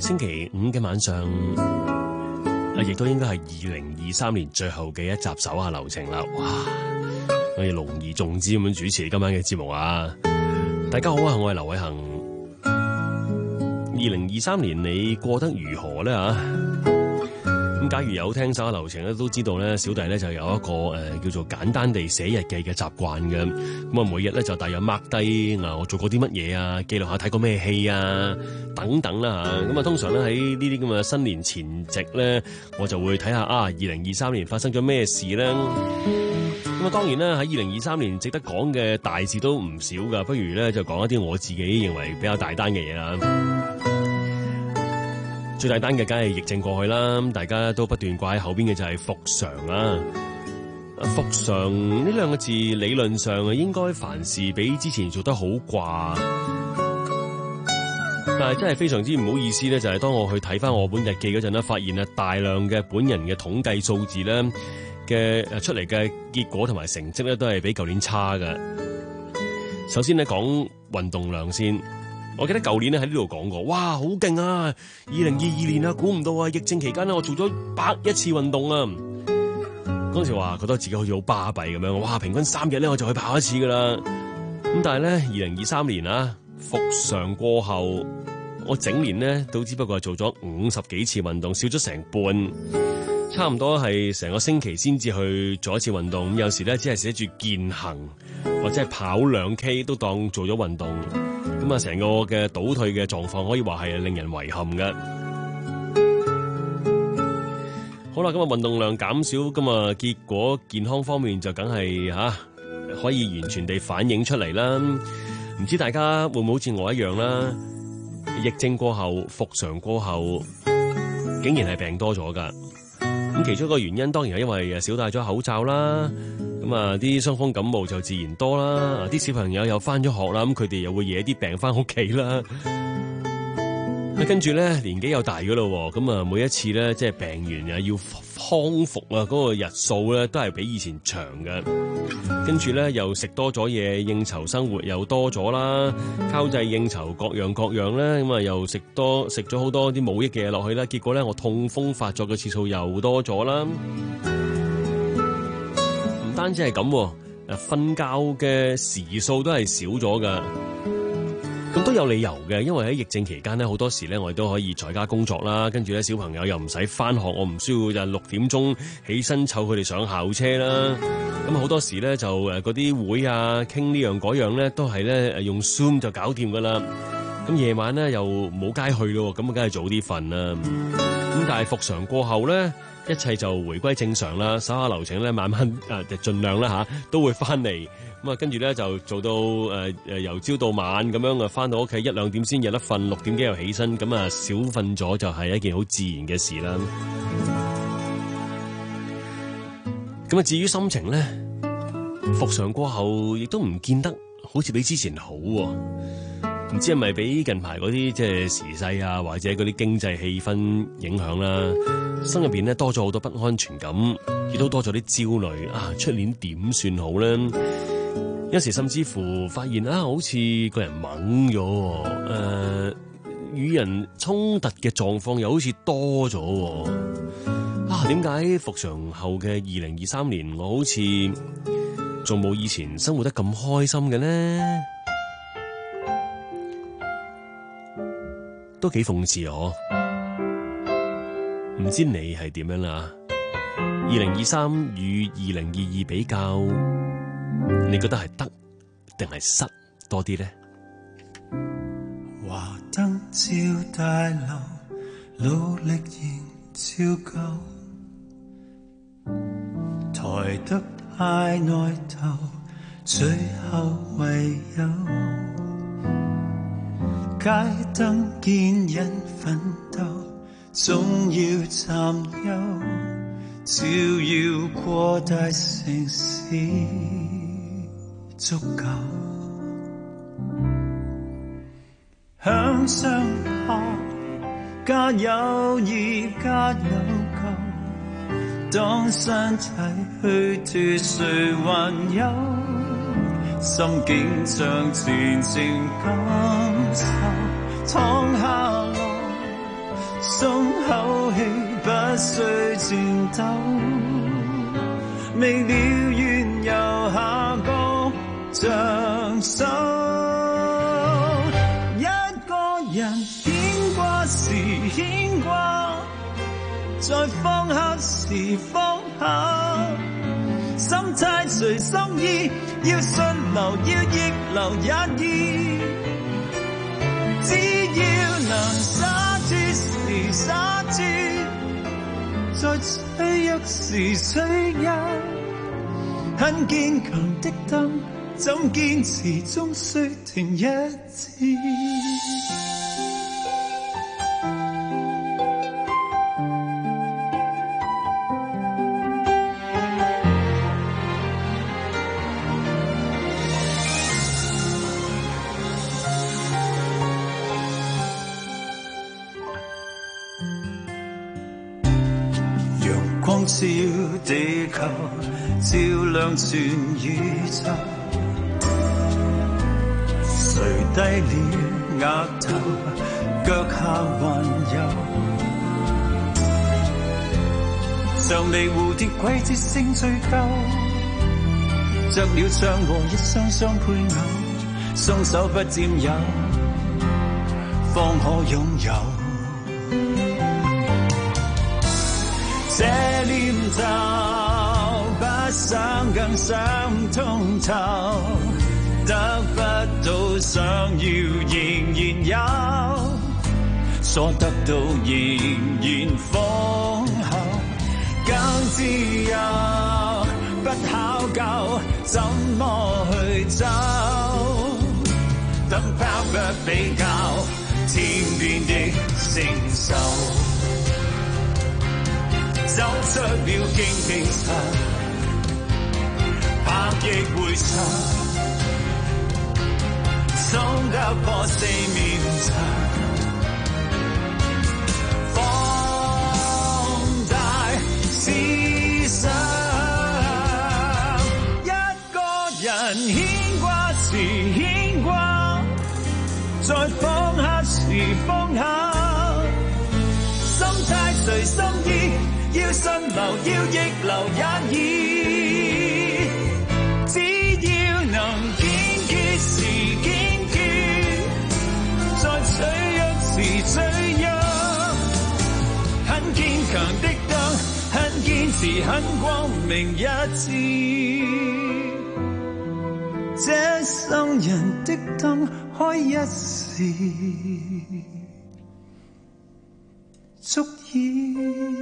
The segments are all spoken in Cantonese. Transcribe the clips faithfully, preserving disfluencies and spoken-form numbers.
星期五嘅晚上，啊，亦都應該係二零二三年最後嘅一集手下留情啦。哇！我哋隆而重之咁樣主持今晚嘅節目啊！大家好啊，我係劉偉恒。二零二三年你過得如何呢？啊？咁假如有聽手下留情咧，都知道咧，小弟咧就有一個誒、呃、叫做簡單地寫日記嘅習慣嘅。咁啊，每日咧就大約 mark 低啊，我做過啲乜嘢啊，記錄下睇過咩戲啊，等等啦嚇。咁啊，通常咧喺呢啲咁嘅新年前夕咧，我就會睇下啊，二零二三年發生咗咩事咧。咁啊，當然啦，喺二零二三年值得講嘅大事都唔少噶。不如咧就講一啲我自己認為比較大單嘅嘢啦。最大單嘅梗係疫症過去啦，大家都不斷掛喺後邊嘅就係復常啦。復常呢兩個字理論上啊，應該凡事比之前做得好掛，但係真係非常之唔好意思咧，就係當我去睇翻我本日記嗰陣咧，發現啊大量嘅本人嘅統計數字咧嘅誒出嚟嘅結果同埋成績咧，都係比舊年差嘅。首先咧講運動量先。我記得舊年咧喺呢度講過，哇，好勁啊！二零二二年啊，估唔到啊，疫症期間咧，我做咗百一次運動啊！嗰時話覺得自己好似好巴閉咁樣，哇，平均三日咧我就去跑一次噶啦。咁但係咧，二零二三年啊，復常過後，我整年咧都只不過係做咗五十幾次運動，少咗成半，差唔多係成個星期先至去做一次運動。有時咧只係寫住健行或者係跑兩 K 都當做咗運動。咁啊，成個嘅倒退嘅狀況可以話係令人遺憾嘅。好啦，咁啊運動量減少，咁啊結果健康方面就梗係吓可以完全地反映出嚟啦。唔知大家會唔會好似我一樣啦？疫症過後，復常過後，竟然係病多咗噶。咁其中一個原因當然係因為誒少戴咗口罩啦。咁啊，啲傷風感冒就自然多啦。啲小朋友又翻咗學啦，咁佢哋又會惹啲病翻屋企啦。跟住咧，年紀又大噶咯，咁啊，每一次咧，即係病完啊，要康復啊，嗰個日數咧，都係比以前長嘅。跟住咧，又食多咗嘢，應酬生活又多咗啦，交際應酬各樣各樣咧，咁啊，又食多食咗好多啲冇益嘅嘢落去啦。結果咧，我痛風發作嘅次數又多咗啦。唔單止係咁，誒，瞓覺嘅時數都係少咗噶。咁都有理由嘅，因為喺疫症期間咧，好多時咧我哋都可以在家工作啦，跟住咧小朋友又唔使翻學，我唔需要就六點鐘起身湊佢哋上校車啦。咁好多時咧就誒嗰啲會啊，傾呢樣嗰樣咧，都係咧誒用 Zoom 就搞掂噶啦。咁夜晚咧又冇街去咯，咁啊梗係早啲瞓啦。咁但係復常過後咧，一切就回歸正常啦。手下留情咧，慢慢誒就盡量啦吓，都會翻嚟。咁啊，跟住咧就做到誒誒由朝到晚咁樣啊，翻到屋企一兩點先有得瞓，六點幾又起身，咁啊少瞓咗就係一件好自然嘅事啦。咁啊，至於心情咧，復常過後亦都唔見得好似比之前好喎。唔知係咪俾近排嗰啲即係時勢啊，或者嗰啲經濟氣氛影響啦，心入邊咧多咗好多不安全感，亦都多咗啲焦慮啊！出年點算好咧？有時甚至乎發現啊，好似個人懵咗，誒、呃，與人衝突嘅狀況又好似多咗，啊，點解復常後嘅二零二三年，我好似仲冇以前生活得咁開心嘅呢？都幾諷刺哦！唔知你係點樣啦？二零二三與二零二二比較，你覺得係得定係失多啲呢？ 華燈照大樓，努力仍照舊，抬得派內頭，最後唯有街燈見人奮鬥，總要參憂，照耀過大城市足夠。向上爬，加友誼加有舊，當身體虛脫，誰還有心境像前程感受，躺下來鬆口氣，不需戰鬥，未了緣由下個像手，一個人牽掛時牽掛，在放下時放下，心態隨心意，要順流要逆流也易，只要能灑脱時灑脱，在脆弱時脆弱，很堅強的燈怎堅持終須停一次。 照地球，照亮全宇宙，誰低了額頭，腳下還有像離蝴蝶季節性追究，着了唱和一雙雙配偶，鬆手不佔有，方可擁有。這念頭不想更想通透，得不到想要仍然有，所得到仍然豐厚，更自由不考究怎麼去走，等拋不比較天邊的星宿，走出了荊棘山，拍翼回巢，鬆得破四面牆，放大思想，一個人牽掛時牽掛，再放下時放下，心態隨心意，要順流要逆流也易，只要能堅決時堅決，在脆弱時脆弱，很堅強的燈，很堅持，很光明一致，這生人的燈開一時足以。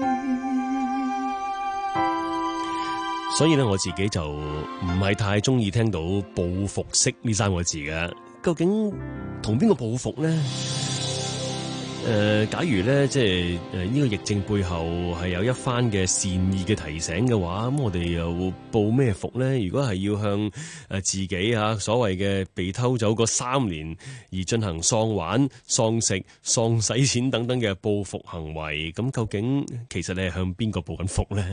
所以咧，我自己就唔係太中意聽到報復式呢三個字嘅。究竟同邊個報復咧？誒、呃，假如咧，即係誒呢個疫症背後係有一番嘅善意嘅提醒嘅話，咁我哋又報咩復咧？如果係要向誒自己啊所謂嘅被偷走嗰三年而進行喪玩、喪食、喪使錢等等嘅報復行為，咁究竟其實你係向邊個報緊復咧？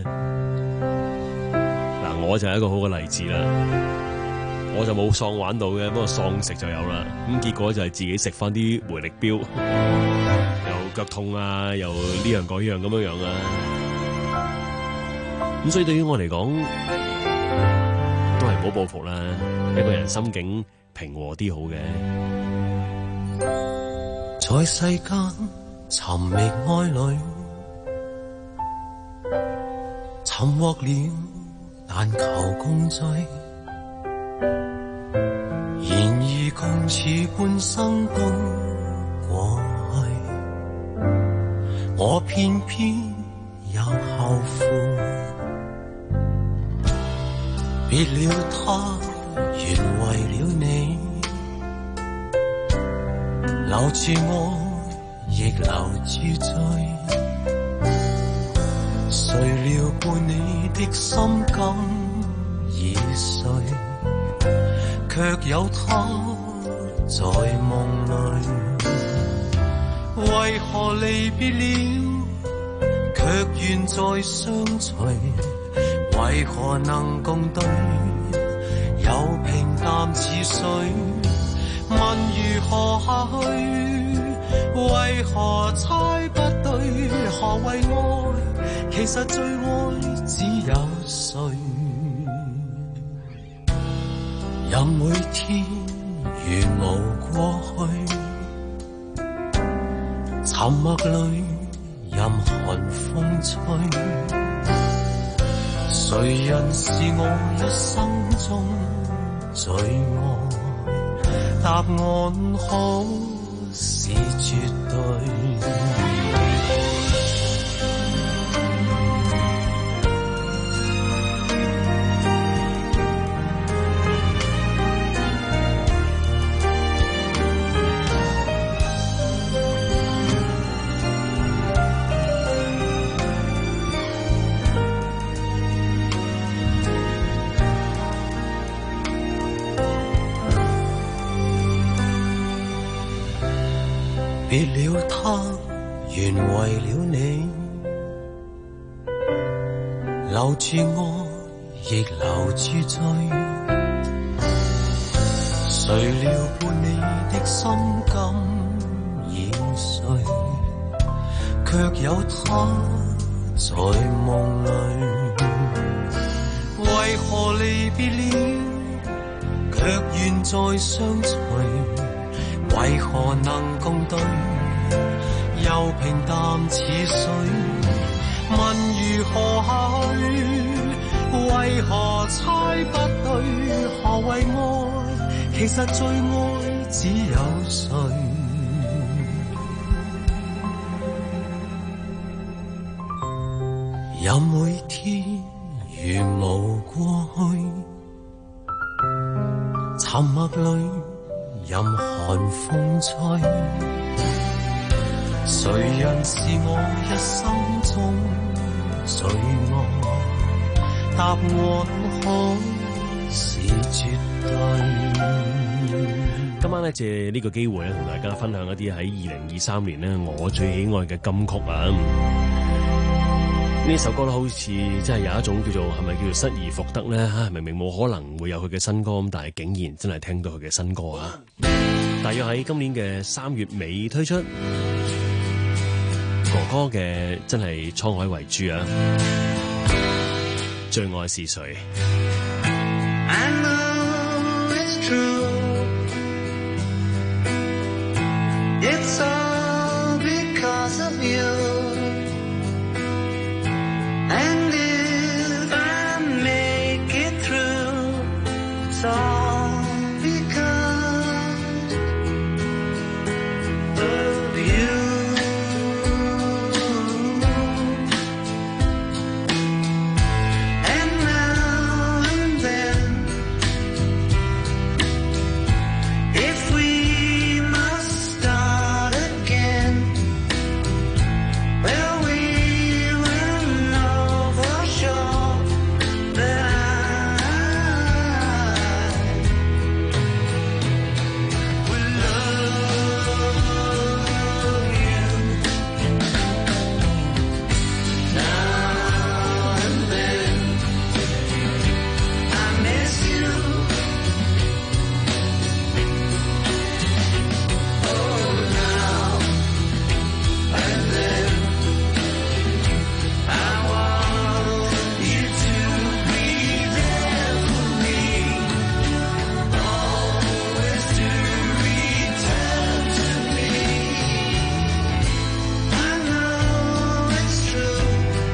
嗱，我就係一個好嘅例子啦。我就冇喪玩到嘅，不過喪食就有啦。咁結果就係自己食翻啲回力鏢，又腳痛啊，又呢樣嗰樣咁樣樣啊。咁所以對於我嚟講，都係唔好報復啦。一個人心境平和啲好嘅。 在世間尋覓愛侶，尋獲了但求共聚。然而共似半生都過去，我偏偏又後悔。別了他，原為了你，留住我，亦留住罪。誰料伴你的心肝已碎，卻有他在夢裏。為何離別了，卻願再相隨？為何能共對，又平淡似水？問如何下去？為何猜不對？ 何謂愛？其實最愛只有誰？任每天如無過去，沉默裏任寒風吹。誰人是我一生中最愛？答案可是絕對。別了他，原為了你，留住我，亦留住罪。誰料伴你的心甘已碎，卻有他在夢裏。為何離別了，卻願再相隨？為何能共對，又平淡似水？問如何下去？為何猜不對？何謂愛？其實最愛只有誰？任每天如無過去，沉默裏任寒風吹。誰人是我一生中最愛？答案可是絕對。 今晚咧借呢個機會咧，同大家分享一啲喺二零二三年咧我最喜愛嘅金曲啊！呢首歌咧好似真係有一種叫做係咪叫做失而復得咧？嚇，明明冇可能會有佢嘅新歌，咁但係竟然真係聽到佢嘅新歌啊！大約喺今年嘅三月尾推出，哥哥嘅真係滄海遺珠啊！最愛是誰？ I know it's true. It's all because of you. And if I make it through, it's all because of you. And now and then, if we must start again, well, we will know for sure that I will love you. Now and then, I miss you. Oh, now and then, I want you to be there for me, always to return to me. I know it's true.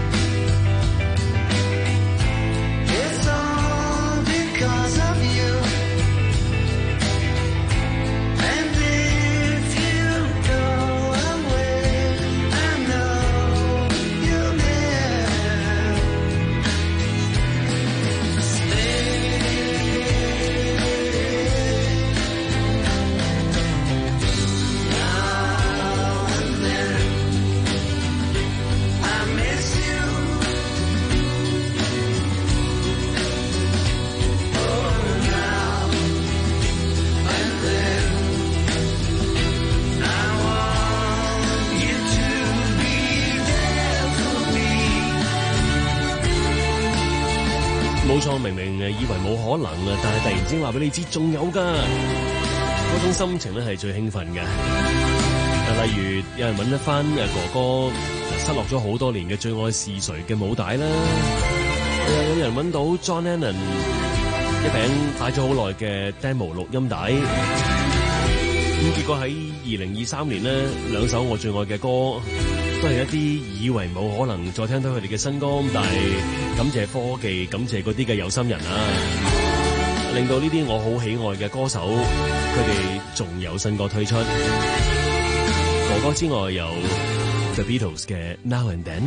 It's all because of you. And if you go away, I know you'll never stay. Now and then, I miss you. Oh, now and then, I want you to be there for me. 冇錯，明明誒以為冇可能啊，但係突然之間話俾你知，仲有㗎，嗰種心情咧係最興奮嘅。例如有人揾得翻誒哥哥失落咗好多年嘅最愛是誰嘅母帶啦，又有人揾到 John Lennon 一餅擺咗好耐嘅 demo 錄音帶，咁結果喺二零二三年呢，兩首我最愛嘅歌都係一啲以為冇可能再聽到佢哋嘅新歌，但係感謝科技，感謝嗰啲嘅有心人啊，令到呢啲我好喜愛嘅歌手，佢哋仲有新歌推出。哥哥之外有 The Beatles 嘅 Now and Then。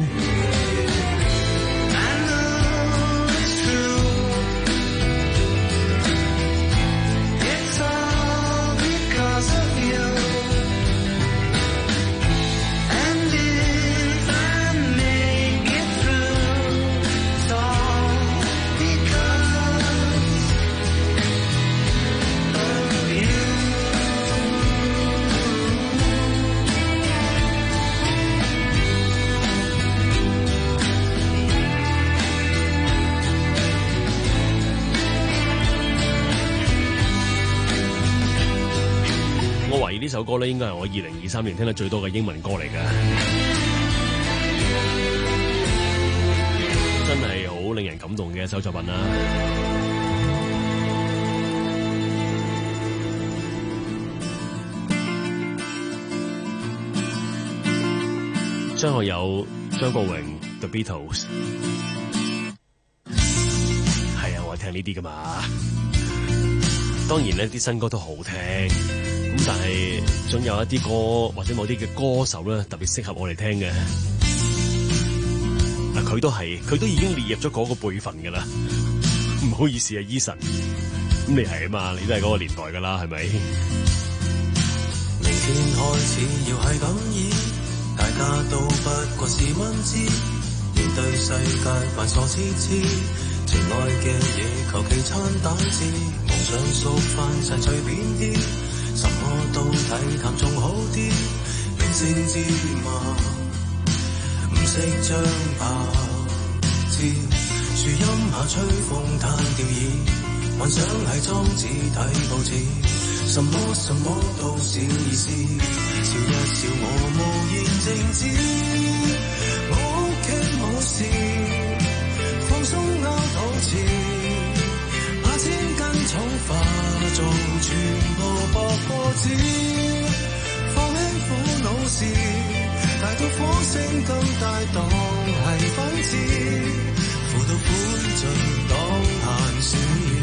呢首歌咧，應該係我二零二三年聽得最多嘅英文歌嚟嘅，真係好令人感動嘅一首作品啦。張學友、張國榮 The Beatles， 係啊，我係聽呢啲噶嘛。當然呢啲新歌都好聽。咁但係總有一啲歌或者某啲嘅歌手咧，特別適合我哋聽嘅。嗱，佢都係，佢都已經列入咗嗰個輩份噶啦。唔好意思啊 Eason， 咁你係啊嘛，你都係嗰個年代噶啦，係咪？ 明天開始要係咁意，大家都不過是蚊子，面對世界繁瑣設置，情愛嘅嘢求其餐蛋治，夢想縮翻晒隨便啲。什麼都睇淡仲好啲，明星之嘛，唔識將白字，樹蔭下吹風彈調椅，幻想係裝置睇報紙，什麼什麼都小意思，笑一笑我無言靜止，我 OK 冇事，放鬆勾肚臍，把千斤重化做全部薄過紙，放輕苦惱事，大到火星咁大當係粉刺，苦到灰燼當閒事。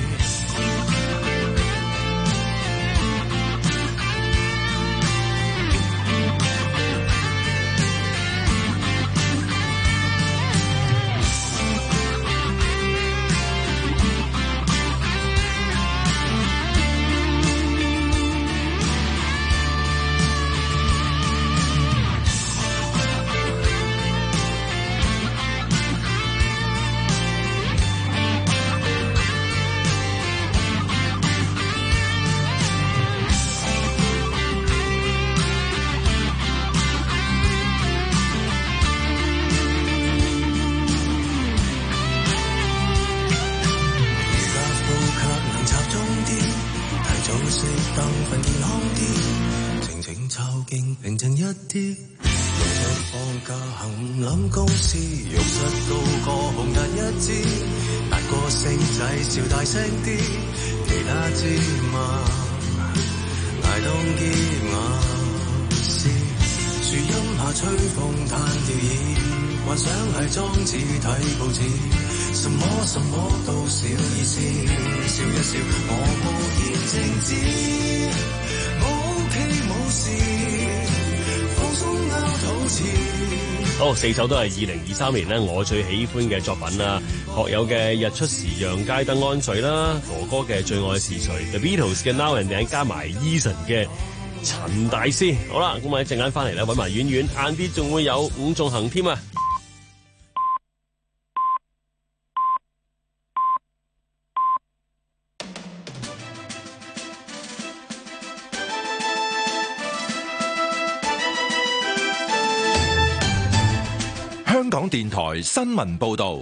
笑大聲啲，其他芝麻捱凍結牙絲，樹蔭下吹風彈調椅，幻想係裝置睇報紙，什麼什麼都小意思，笑一笑我無言靜止，我 OK 冇事，放鬆拗肚臍。 好，四首都係二零二三年咧我最喜歡嘅作品啦。學友嘅日出時讓街燈安睡啦，哥哥嘅最愛是誰 The Beatles 嘅 Now and Then， 加埋 Eason 嘅陳大師。好啦，咁我一陣間翻嚟咧揾埋婉婉，晏啲仲會有伍仲衡添啊！ 香港電台新聞報導。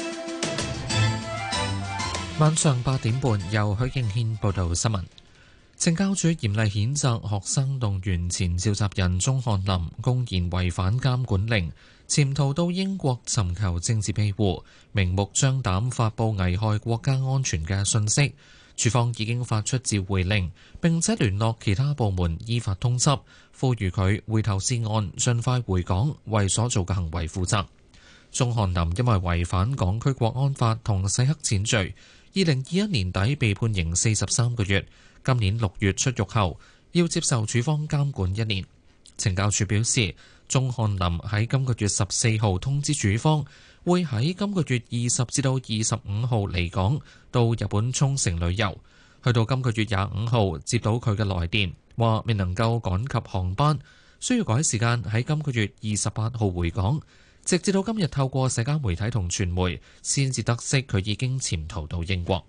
晚上八點半，由許敬軒報道新聞。 懲教署嚴厲譴責學生動員前召集人鐘漢林公然違反監管令，潛逃到英國尋求政治庇護，明目張膽發布危害國家安全嘅訊息。署方已經發出召回令，並且聯絡其他部門依法通緝，呼籲佢回頭是岸，盡快回港，為所做嘅行為負責。鐘漢林因為違反港區國安法同洗黑錢罪，二零二一年底被判刑四十三個月，今年六月出獄後要接受處方監管一年。懲教署表示，鐘漢林喺今個月十四號通知署方，會喺今個月二十至到二十五號離港到日本沖繩旅遊，去到今個月廿五號接到佢嘅來電，話未能夠趕及航班，需要改時間喺今個月二十八號回港。直至到今日透過社交媒體同傳媒，先至得悉佢已經潛逃到英國。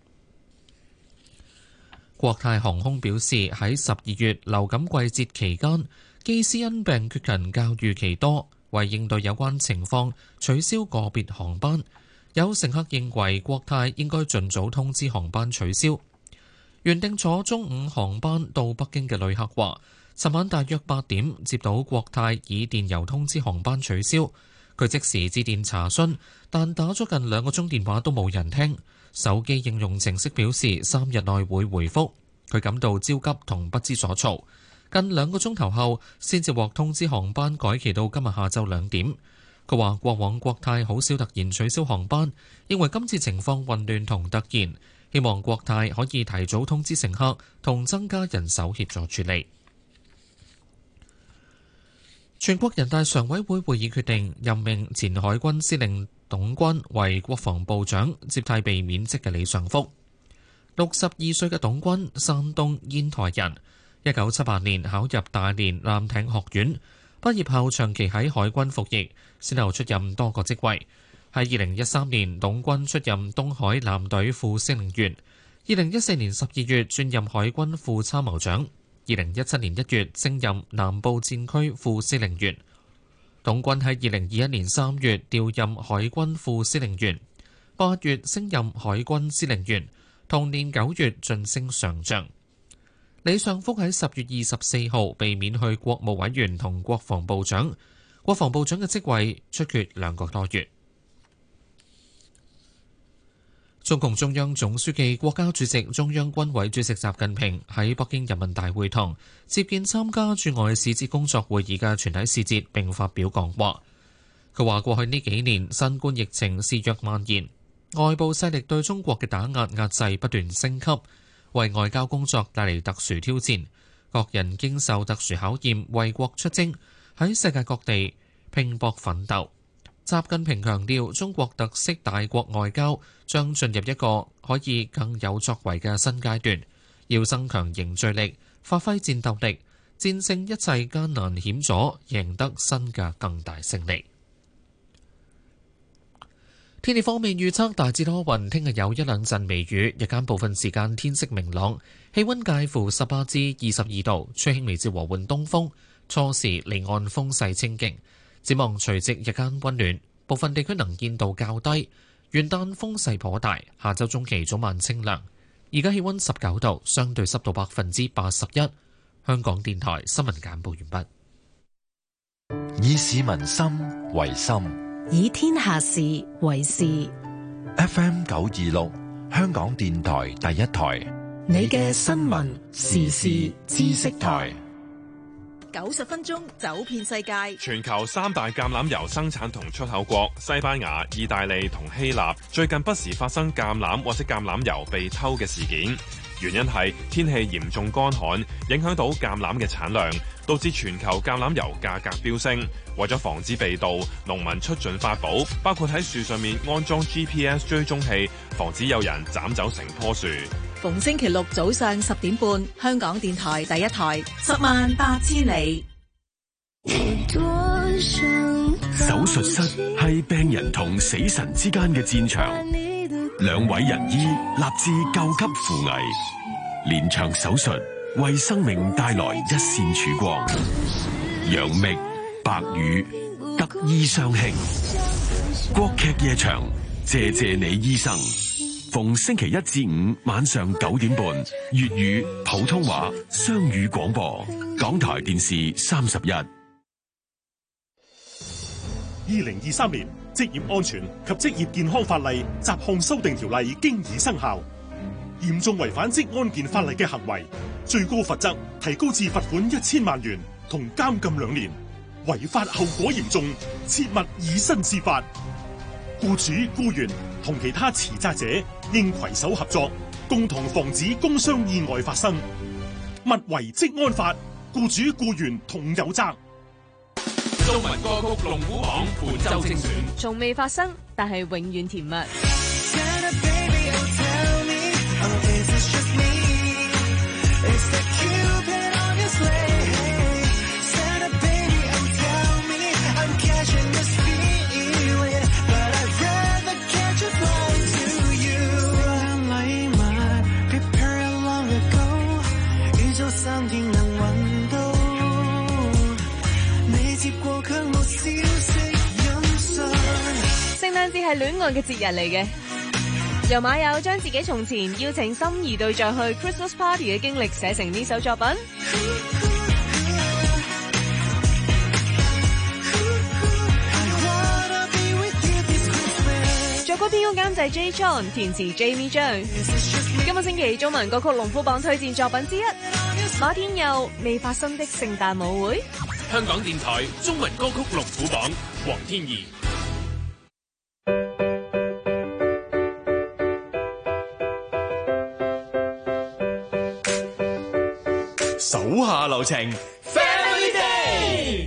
國泰航空表示，喺十二月流感季節期間，機師因病缺勤較預期多，為應對有關情況，取消個別航班。有乘客認為國泰應該盡早通知航班取消。原定坐中午航班到北京嘅旅客話，尋晚大約八點接到國泰以電郵通知航班取消。佢即時致電查詢，但打咗近兩個鐘電話都冇人聽。手機應用程式表示三日內會回覆。佢感到焦急同不知所措。近兩個鐘頭後，先至獲通知航班改期到今日下晝兩點。佢話過往國泰好少突然取消航班，認為今次情況混亂同突然，希望國泰可以提早通知乘客同增加人手協助處理。全國人大常委會會議決定任命前海軍司令董軍為國防部長，接替被免職嘅李尚福。六十二歲嘅董軍，山東煙台人，一九七八年考入大連艦艇學院，畢業後長期喺海軍服役，先後出任多個職位。喺二零一三年，董軍出任東海艦隊副司令員；二零一四年十二月轉任海軍副參謀長。二零一七年一月升任南部戰區副司令員。董軍喺二零二一年三月調任海軍副司令員，八月升任海軍司令員，同年九月晉升上將。李尚福喺十月二十四號被免去國務委員同國防部長，國防部長嘅職位出缺兩個多月。中共中央總書記、國家主席、中央軍委主席習近平喺北京人民大會堂接見參加駐外使節工作會議嘅全體使節，並發表講話。佢話：過去呢幾年，新冠疫情肆虐蔓延，外部勢力對中國嘅打壓壓制不斷升級，為外交工作帶嚟特殊挑戰。各人經受特殊考驗，為國出征，喺世界各地拼搏奮鬥。習近平強調，中國特色大國外交將進入一個可以更有作為嘅新階段，要增強凝聚力，發揮戰鬥力，戰勝一切艱難險阻，贏得新嘅更大勝利。天氣方面預測大致多雲，聽日有一兩陣微雨，日間部分時間天色明朗，氣溫介乎十八至二十二度，吹輕微至和緩東風，初時離岸風勢清勁。展望除夕日間溫暖，部分地區能見度較低，元旦風勢頗大，下周中期早晚清涼。而家氣溫十九度，相對濕度百分之八十一。香港電台新聞簡報完畢。以市民心為心， 以天下事為事。 F M 九二六，香港電台第一台， 你嘅新聞時事知識台。 九十分鐘走遍世界。 全球三大橄欖油生產同出口國西班牙、意大利同希臘最近不時發生橄欖或者橄欖油被偷嘅事件，原因係天氣嚴重乾旱，影響到橄欖嘅產量，導致全球橄欖油價格飆升。為咗防止被盜，農民出盡法寶，包括喺樹上面安裝 G P S 追蹤器，防止有人斬走成棵樹。 逢星期六早上十點半，香港電台第一台，十萬八千里。 手術室係病人同死神之間嘅戰場，兩位仁醫立志救急扶危，連場手術為生命帶來一線曙光。楊冪、白宇得醫相慶，國劇夜場，謝謝你醫生。 逢星期一至五晚上九點半，粵語、普通話雙語廣播，港台電視三十一。 二零二三年職業安全及職業健康法例雜項修訂條例經已生效，嚴重違反職安健法例嘅行為，最高罰則提高至罰款一千萬元同監禁兩年，違法後果嚴重，切勿以身試法。僱主、僱員同其他持責者應攜手合作，共同防止工傷意外發生。勿違職安法，僱主僱員同有責。 中文歌曲龍虎榜本周精選， 從未發生，但係永遠甜蜜。聖誕節係戀愛嘅節日嚟嘅，由馬友將自己從前邀請心儀對象去 Christmas Party 嘅經歷寫成呢首作品。作曲編曲監製 Jay John， 填詞 Jamie 張。今個星期中文歌曲龍虎榜推薦作品之一，馬天佑未發生的聖誕舞會。 香港電台中文歌曲龍虎榜，黃天怡。 手下留情 ，Family Day。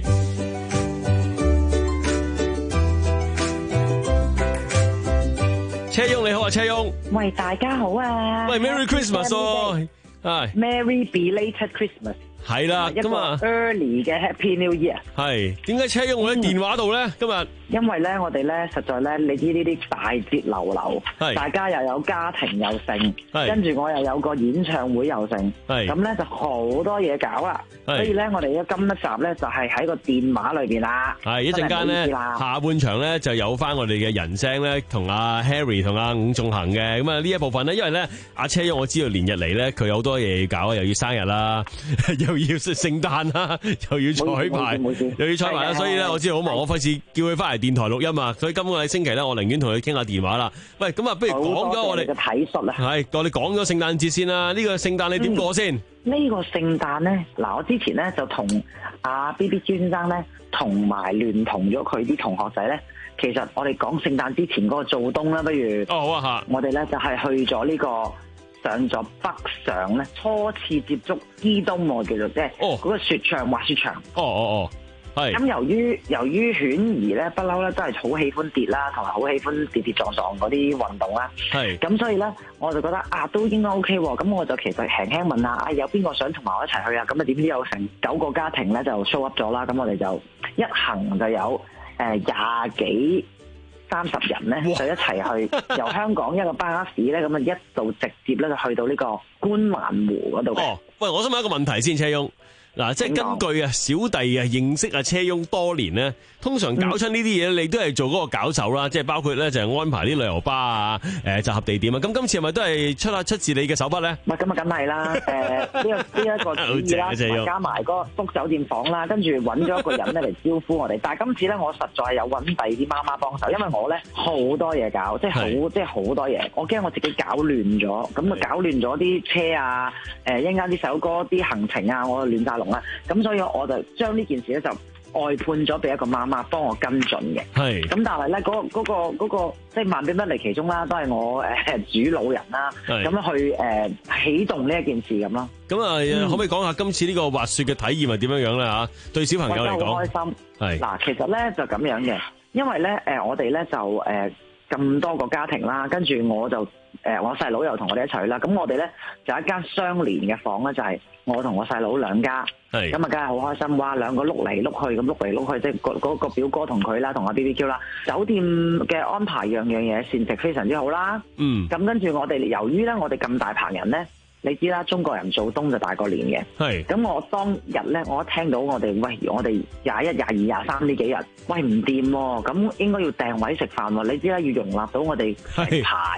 車翁你好啊，車翁。 喂，大家好啊。 喂 ，Merry Christmas 喎，係。 Merry belated Christmas。 係啦，咁啊 early 嘅 Happy New Year。 係，點解車翁會喺電話度咧？今日因為咧，我哋咧實在咧，你知呢啲大節流流，大家又有家庭又盛，跟住我又有個演唱會又盛，咁咧就好多嘢搞啦。所以咧，我哋咧今一集咧就係喺個電話裏邊啦。 係一陣間咧，下半場咧就有翻我哋嘅人聲咧，同阿 Harry 同阿伍仲衡嘅。咁啊呢一部分咧，因為咧阿車翁我知道連日嚟咧佢有好多嘢要搞，又要生日啦，又要聖誕啦，又要彩排，又要彩排啦，所以咧我知道好忙，我費事叫佢翻嚟電台錄音啊，所以今個星期咧，我寧願同佢傾下電話啦。喂，咁啊，不如講咗我哋嘅體術啊，係我哋講咗聖誕節先啦。呢個聖誕你點過先？ 呢個聖誕咧，嗱，我之前咧就同阿 B B 先生咧，同埋聯同咗佢啲同學仔咧，其實我哋講聖誕之前嗰個做冬啦，不如哦好啊吓， 我哋咧就係去咗呢個。上咗北上咧，初次接觸伊冬我叫做即係嗰個雪場滑雪場。 哦哦哦，係。咁由於由於犬兒咧不嬲咧都係好喜歡跌啦，同埋好喜歡跌跌撞撞嗰啲運動啦。 係。 咁所以咧，我就覺得啊都應該 OK 喎。咁我就其實輕輕問下啊，有邊個想同埋我一齊去啊？咁啊點知有成九個家庭咧就 show up 咗啦。咁我哋就一行就有誒廿幾。三十人咧就一齊去，由香港一個巴士咧咁啊一度直接咧就去到呢個觀環湖嗰度。 哦，喂，我想問一個問題先，車翁。嗱，即係根據啊小弟啊認識啊車翁多年咧，通常搞親呢啲嘢，你都係做嗰個搞手啦，即係包括咧就係安排啲旅遊巴啊，誒集合地點啊。咁今次係咪都係出下出自你嘅手筆咧？ 唔係，咁啊梗係啦，誒呢個呢一個主意啦，加埋嗰個 book 酒店房啦，跟住揾咗一個人咧嚟招呼我哋。但係今次咧，我實在係有揾第二啲媽媽幫手，因為我咧好多嘢搞，即係好即係好多嘢，我驚我自己搞亂咗，咁啊搞亂咗啲車啊，誒一陣間啲首歌啲行程啊，我亂晒龍啦。咁所以我就將呢件事咧就外判咗俾一個媽媽幫我跟進嘅。 係。咁但係咧嗰個嗰個嗰個即係萬變不離其中啦，都係我誒主腦人啦。咁樣去誒啟動呢一件事咁咯。 咁啊，嗯、可唔可以講下今次呢個滑雪嘅體驗係點樣樣咧嚇？對小朋友嚟講， 好開心。 係。嗱， 其實咧就咁樣嘅，因為咧誒我哋咧就誒咁多個家庭啦，跟住我就誒我細佬又同我哋一齊去啦。咁我哋咧就一間相連嘅房咧，就係我同我細佬兩家。咁啊，梗係好開心，哇！兩個碌嚟碌去，咁碌嚟碌去，即係嗰嗰個表哥同佢啦，同阿 B B Q 啦，酒店嘅安排樣樣嘢膳食非常之好啦。 嗯。咁跟住我哋，由於咧我哋咁大棚人咧，你知啦，中國人做冬就大過年嘅。 係。咁我當日咧，我一聽到我哋喂，我哋廿一、廿二、廿三呢幾日，喂唔掂喎，咁應該要訂位食飯喎。你知啦，要容納到我哋排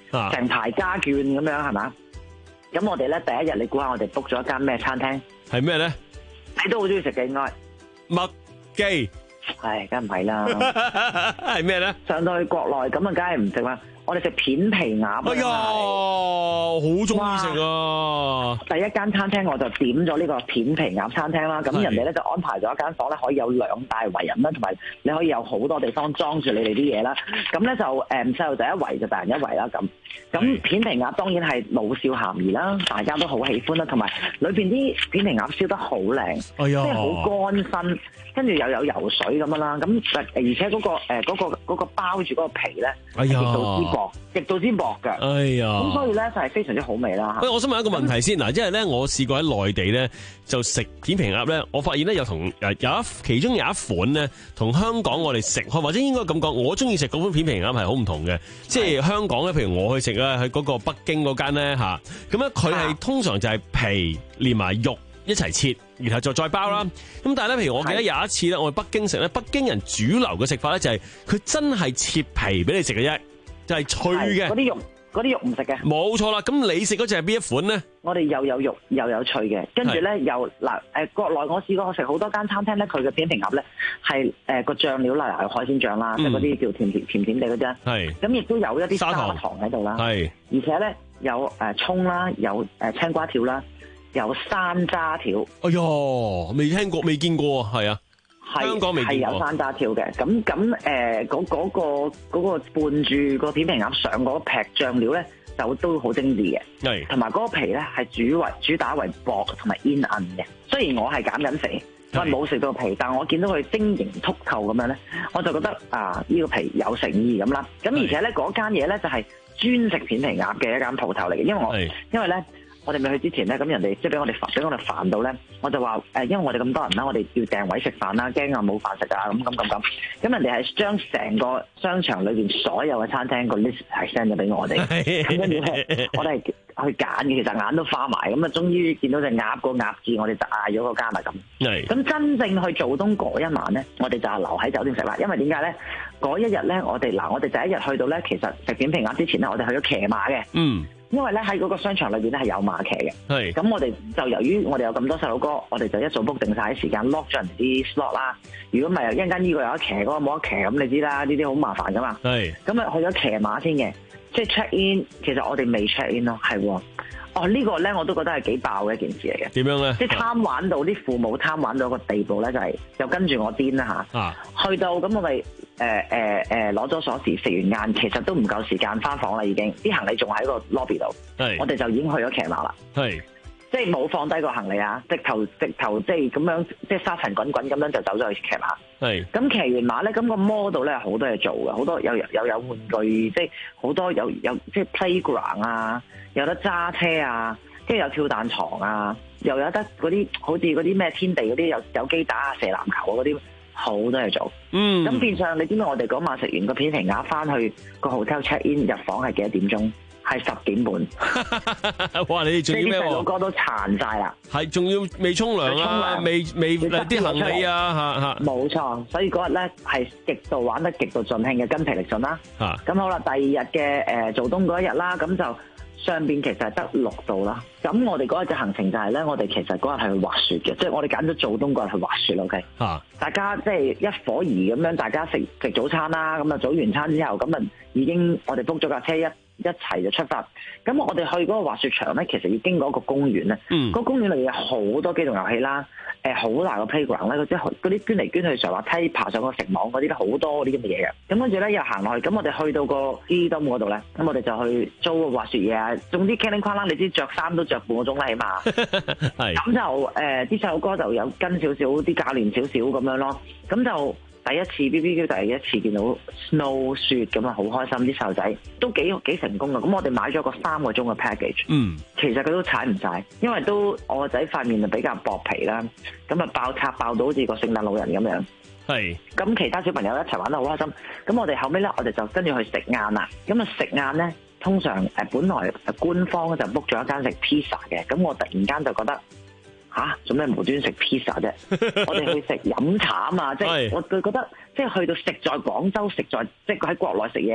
成排家眷咁樣係嘛？咁我哋咧第一日，你估下我哋 book 咗一間咩餐廳？ 係咩咧？ 你都好中意食嘅應該。 麥記。 係，梗唔係啦。 係咩咧？ 上到去國內咁啊，梗係唔食啦。我哋食片皮鴨。 哎呀，好中意食啊！ 第一間餐廳我就點咗呢個片皮鴨餐廳啦。咁人哋咧就安排咗一間房咧，可以有兩大圍人啦，同埋你可以有好多地方裝住你哋啲嘢啦。咁咧就誒細路仔一圍就大人一圍啦咁。咁片皮鴨當然係老少咸宜啦，大家都好喜歡啦。同埋裏邊啲片皮鴨燒得好靚， 哎、 即係好乾身，跟住又有油水咁樣啦。咁而且嗰、嗰個誒嗰、呃嗰個嗰個包住嗰個皮咧，係極度之薄，極度之薄嘅。 哎呀！ 咁所以咧就係非常之好味啦。 喂，我想問一個問題先嗱，因為咧我試過喺內地咧就食片皮鴨咧，我發現咧有同誒有一其中有一款咧同香港我哋食開或者應該咁講，我中意食嗰款片皮鴨係好唔同嘅。即係香港咧，譬如我去食咧喺嗰個北京嗰間咧嚇，咁咧佢係通常就係皮連埋肉一齊切，然後就再包啦。咁、嗯、但係咧，譬如我記得有一次咧，我去北京食咧，北京人主流嘅食法咧就係佢真係切皮俾你食嘅啫，就係、是、脆嘅。 嗰啲肉，嗰啲肉唔食嘅。 冇錯啦。咁你食嗰隻係邊一款咧？ 我哋又有肉又有脆嘅，跟住咧又嗱誒國內我試過我食好多間餐廳咧，佢嘅片皮鴨咧係誒個醬料啦，有海鮮醬啦，嗯、即係嗰啲叫甜甜甜甜地嗰啲。係。咁亦都有一啲砂糖喺度啦。係。而且咧有誒葱啦，有誒青瓜條啦。有山楂條， 哎喲，未聽過，未見過啊，係啊，香港未見過， 係有山楂條嘅。咁咁誒，嗰嗰個嗰個伴住個片皮鴨上嗰劈醬料咧，就都好精緻嘅。係，同埋嗰個皮咧係煮為主打為薄同埋煙韌嘅。雖然我係減緊肥，我冇食到皮，但我見到佢晶瑩剔透咁樣咧，我就覺得啊，呢個皮有誠意咁啦。咁而且咧嗰間嘢咧就係專食片皮鴨嘅一間鋪頭嚟嘅，因為我因為咧。我哋未去之前咧，咁人哋即係俾我哋煩，俾我哋煩到咧，我就話誒，因為我哋咁多人啦，我哋要訂位食飯啦，驚啊冇飯食啊，咁咁咁咁。咁人哋係將成個商場裏邊所有嘅餐廳個 list 係 send 咗俾我哋，咁跟住咧，我哋係去揀嘅，其實眼都花埋，咁啊，終於見到隻鴨個鴨字，我哋就嗌咗個間啦咁。係。咁真正去做東嗰一晚咧，我哋就係留喺酒店食啦，因為點解咧？嗰一日咧，我哋嗱，我哋第一日去到咧，其實食片皮鴨之前咧，我哋去咗騎馬嘅。嗯。因為咧喺嗰個商場裏邊咧係有馬騎嘅，係咁我哋就由於我哋有咁多細路哥，我哋就一早 book 定晒啲時間 lock 咗人哋啲 slot 啦。如果唔係一陣間呢個有得騎，嗰個冇得騎，咁你知啦，呢啲好麻煩噶嘛。係咁啊，去咗騎馬先嘅，即係 check in，其實我哋未 check in 咯，係喎。哦，呢個咧我都覺得係幾爆嘅一件事嚟嘅。點樣咧？即係貪玩到啲父母貪玩到個地步咧，就係就跟住我癲啦嚇。啊！去到咁我哋誒誒誒攞咗鎖匙，食完晏其實都唔夠時間翻房啦，已經啲行李仲喺個 lobby 度。係。我哋就已經去咗騎馬啦。係。即係冇放低個行李啊！直頭直頭即係咁樣，即係沙塵滾滾咁樣就走咗去騎馬。係。咁騎完馬咧，咁個 model 咧好多嘢做嘅，好多有有有，有玩具，即係好多有有即係 playground 啊，有得揸車啊，跟住有跳彈床啊，又有得嗰啲好似嗰啲咩天地嗰啲有有機打啊、射籃球啊嗰啲，好多嘢做。嗯。咁變相你知唔知我哋嗰晚食完個片皮鴨翻去個 hotel check in 入房係幾多點鐘？係十點半。哇！你哋仲要咩？細佬哥都殘晒啦。係，仲要未沖涼啊？未未啲行李啊？嚇嚇。冇錯，所以嗰日咧係極度玩得極度盡興嘅，筋疲力盡啦。嚇。咁好啦，第二日嘅誒做冬嗰一日啦，咁就上邊其實係得六度啦。咁我哋嗰日嘅行程就係咧，我哋其實嗰日係去滑雪嘅，即係我哋揀咗做冬嗰日去滑雪。O K。嚇。大家即係一伙兒咁樣，大家食食早餐啦。咁啊，早完餐之後，咁啊已經我哋 book 咗架車一。一齊就出發，咁我哋去嗰個滑雪場咧，其實要經過一個公園咧。嗯。個公園裏面有好多機動遊戲啦，誒好大個 playground 咧，嗰啲嗰啲捐嚟捐去上滑梯、爬上個城網嗰啲都好多嗰啲咁嘅嘢嘅。咁跟住咧又行落去，咁我哋去到個基東嗰度咧，咁我哋就去租個滑雪嘢啊。總之 Canning 框啦，你知着衫都着半個鐘啦，起碼。係。咁就誒啲細路哥就有跟少少，啲教練少少咁樣咯。咁就。第一次 B B Q 第一次見到 snow 雪咁啊，好開心，啲細路仔都幾幾成功㗎。咁我哋買咗個三個鐘嘅 package。嗯。其實佢都踩唔晒，因為都我個仔塊面就比較薄皮啦，咁啊爆拆爆到好似個聖誕老人咁樣。係。咁其他小朋友一齊玩得好開心。咁我哋後尾咧，我哋就跟住去食晏啦。咁啊食晏咧，通常誒本來官方就 book 咗一間食 pizza 嘅，咁我突然間就覺得。吓，做咩無端食 pizza 啫？我哋去食飲茶啊嘛，即係我佢覺得，即係去到食在廣州，食在即係喺國內食嘢，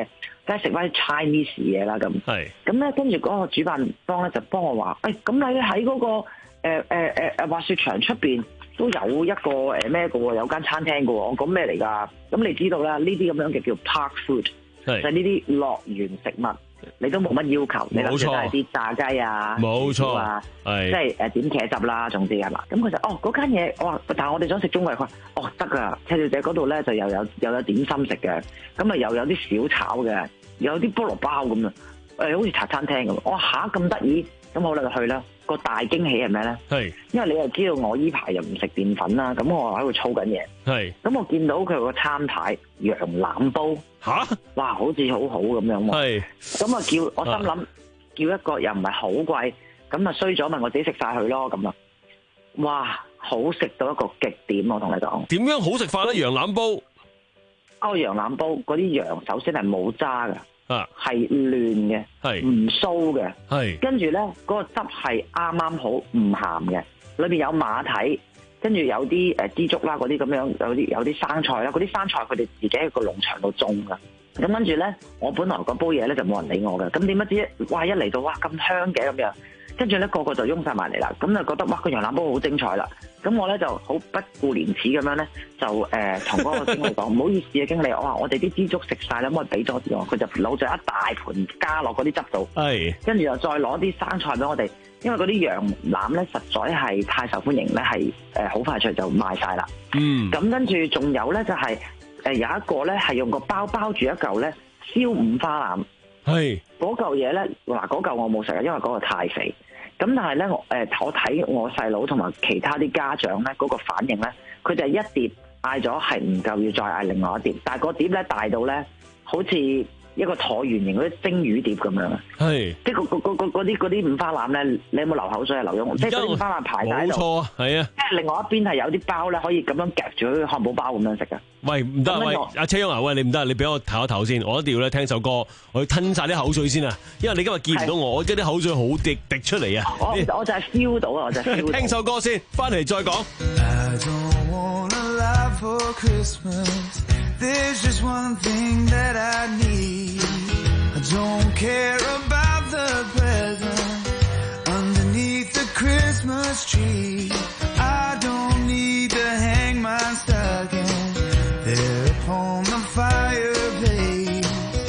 梗係食翻啲 Chinese 嘢啦咁。 係。 咁咧跟住嗰個主辦方咧就幫我話，誒、欸、咁你喺嗰、那個誒誒誒誒滑雪場出邊都有一個誒咩嘅喎，有間餐廳嘅喎。我講咩嚟㗎？咁你知道啦，呢啲咁樣嘅叫 park food，就係呢啲樂園食物。你都冇乜要求，你諗住都係啲炸雞啊、 冇錯啊， 係即係誒點茄汁啦，總之係嘛。咁佢就哦嗰間嘢，我話但係我哋想食中華，佢話哦得㗎，車小姐嗰度咧就又有又有點心食嘅，咁啊又有啲小炒嘅，又有啲菠蘿包咁啊，誒好似茶餐廳咁。我話嚇咁得意，咁好啦就去啦。個大驚喜係咩咧？係因為你又知道我依排又唔食澱粉啦，咁我喺度操緊嘢。係咁我見到佢個餐牌羊腩煲吓，哇好似好好咁樣喎。係咁啊叫我心諗、啊、叫一個又唔係好貴，咁啊衰咗咪我自己食晒佢咯咁啊！哇好食到一個極點，我同你講。點樣好食法咧？羊腩煲哦，羊腩煲嗰啲羊首先係冇渣㗎。啊，係嫩嘅，係唔酥嘅，係跟住咧嗰個汁係啱啱好，唔鹹嘅，裏邊有馬蹄，跟住有啲誒枝竹啦，嗰啲咁樣，有啲有啲生菜啦，嗰啲生菜佢哋自己喺個農場度種噶，咁跟住咧，我本來嗰煲嘢咧就冇人理我嘅，咁點不知哇一嚟到哇咁香嘅咁樣，跟住咧個個就擁晒埋嚟啦，咁就覺得哇個羊腩煲好精彩啦。咁我咧就好不顧廉恥咁樣咧，就誒同嗰個經理講，唔好意思啊經理，我話我哋啲枝竹食晒啦，可唔可以俾多啲我？佢就攞咗一大盤加落嗰啲汁度，係，跟住又再攞啲生菜俾我哋，因為嗰啲羊腩咧實在係太受歡迎咧，係誒好快脆就賣晒啦。嗯，咁跟住仲有咧就係、是、誒有一個咧係用個包包住一嚿咧燒五花腩，係嗰嚿嘢咧嗱嗰嚿我冇食啊，因為嗰個太肥。咁但係咧，我誒我睇我細佬同埋其他啲家長咧嗰個反應咧，佢就係一碟嗌咗係唔夠，要再嗌另外一碟。但係個碟咧大到咧，好似一個橢圓形嗰啲蒸魚碟咁樣啊！係，即係嗰嗰嗰嗰啲嗰啲五花腩咧，你有冇流口水啊？劉勇，即係嗰啲五花腩排晒喺度，冇錯啊，係啊！即係另外一邊係有啲包咧，可以咁樣夾住好似漢堡包咁樣食噶。喂，唔得喂，阿車翁啊，喂你唔得，你俾我唞一唞先，我一定要咧聽首歌，我要吞晒啲口水先啊！因為你今日見唔到我，我啲口水好滴滴出嚟啊！我我就係 feel 到啊，我就係 feel 到。聽首歌先，翻嚟再講。I don't wanna lie for Christmas. There's just one thing that I need. I don't care about the present underneath the Christmas tree. I don't need to hang my stocking there upon the fireplace.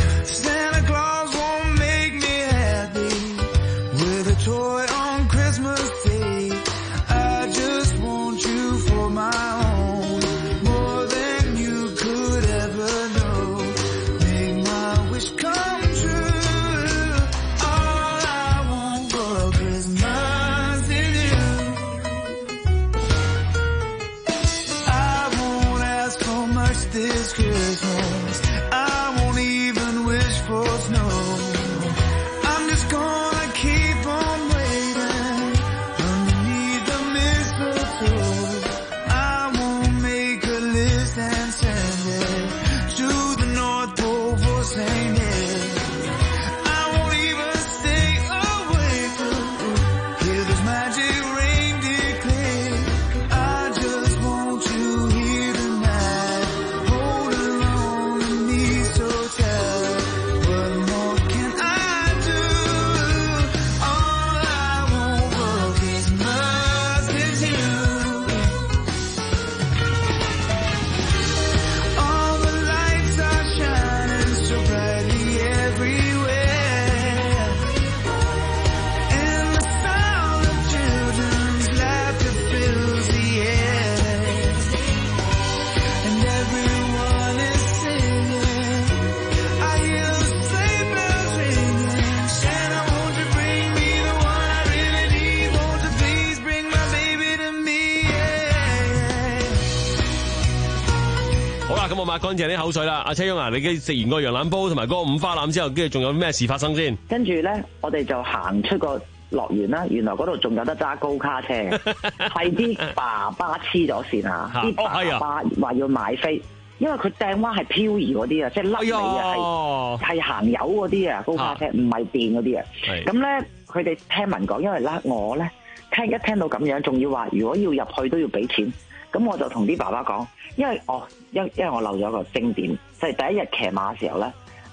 Santa Claus won't make me happy with a toy on Christmas Day. I just want you for my own, more than you could ever know. Make my wish come true. All I want for Christmas is you. I won't ask for much this Christmas. I won't even wish for snow. I'm just gonna keep on waiting underneath the mistletoe. I won't make a list and send it to the North Pole for Saint Nick. I won't even stay awake to hear those magic reindeer click. I just want you here tonight, holding on to me so tight. What more can I do? All I want for Christmas is you. All the lights are shining so brightly everywhere, and the sound of children's laughter fills the air, and everyone is singing. I hear the sleigh bells ringing. Santa, won't you bring me the one I really need? Won't you please bring my baby to me? Yeah. 好啦，咁我抹乾淨啲口水啦。阿車翁啊，你食完個羊腩煲同埋嗰個五花腩之後，跟住仲有咩事發生先？跟住咧，我哋就行出個樂園啦。原來嗰度仲有得揸高卡車嘅，係啲爸爸黐咗線啊！啲爸爸話要買飛，因為佢掟蛙係漂移嗰啲啊，即係甩尾啊，係係行油嗰啲啊，高卡車唔係電嗰啲啊。咁咧，佢哋聽聞講，因為咧我咧聽一聽到咁樣，仲要話如果要入去都要俾錢。咁我就同啲爸爸講，因為哦，因因為我漏咗個正點，就係、是、第一日騎馬嘅時候咧，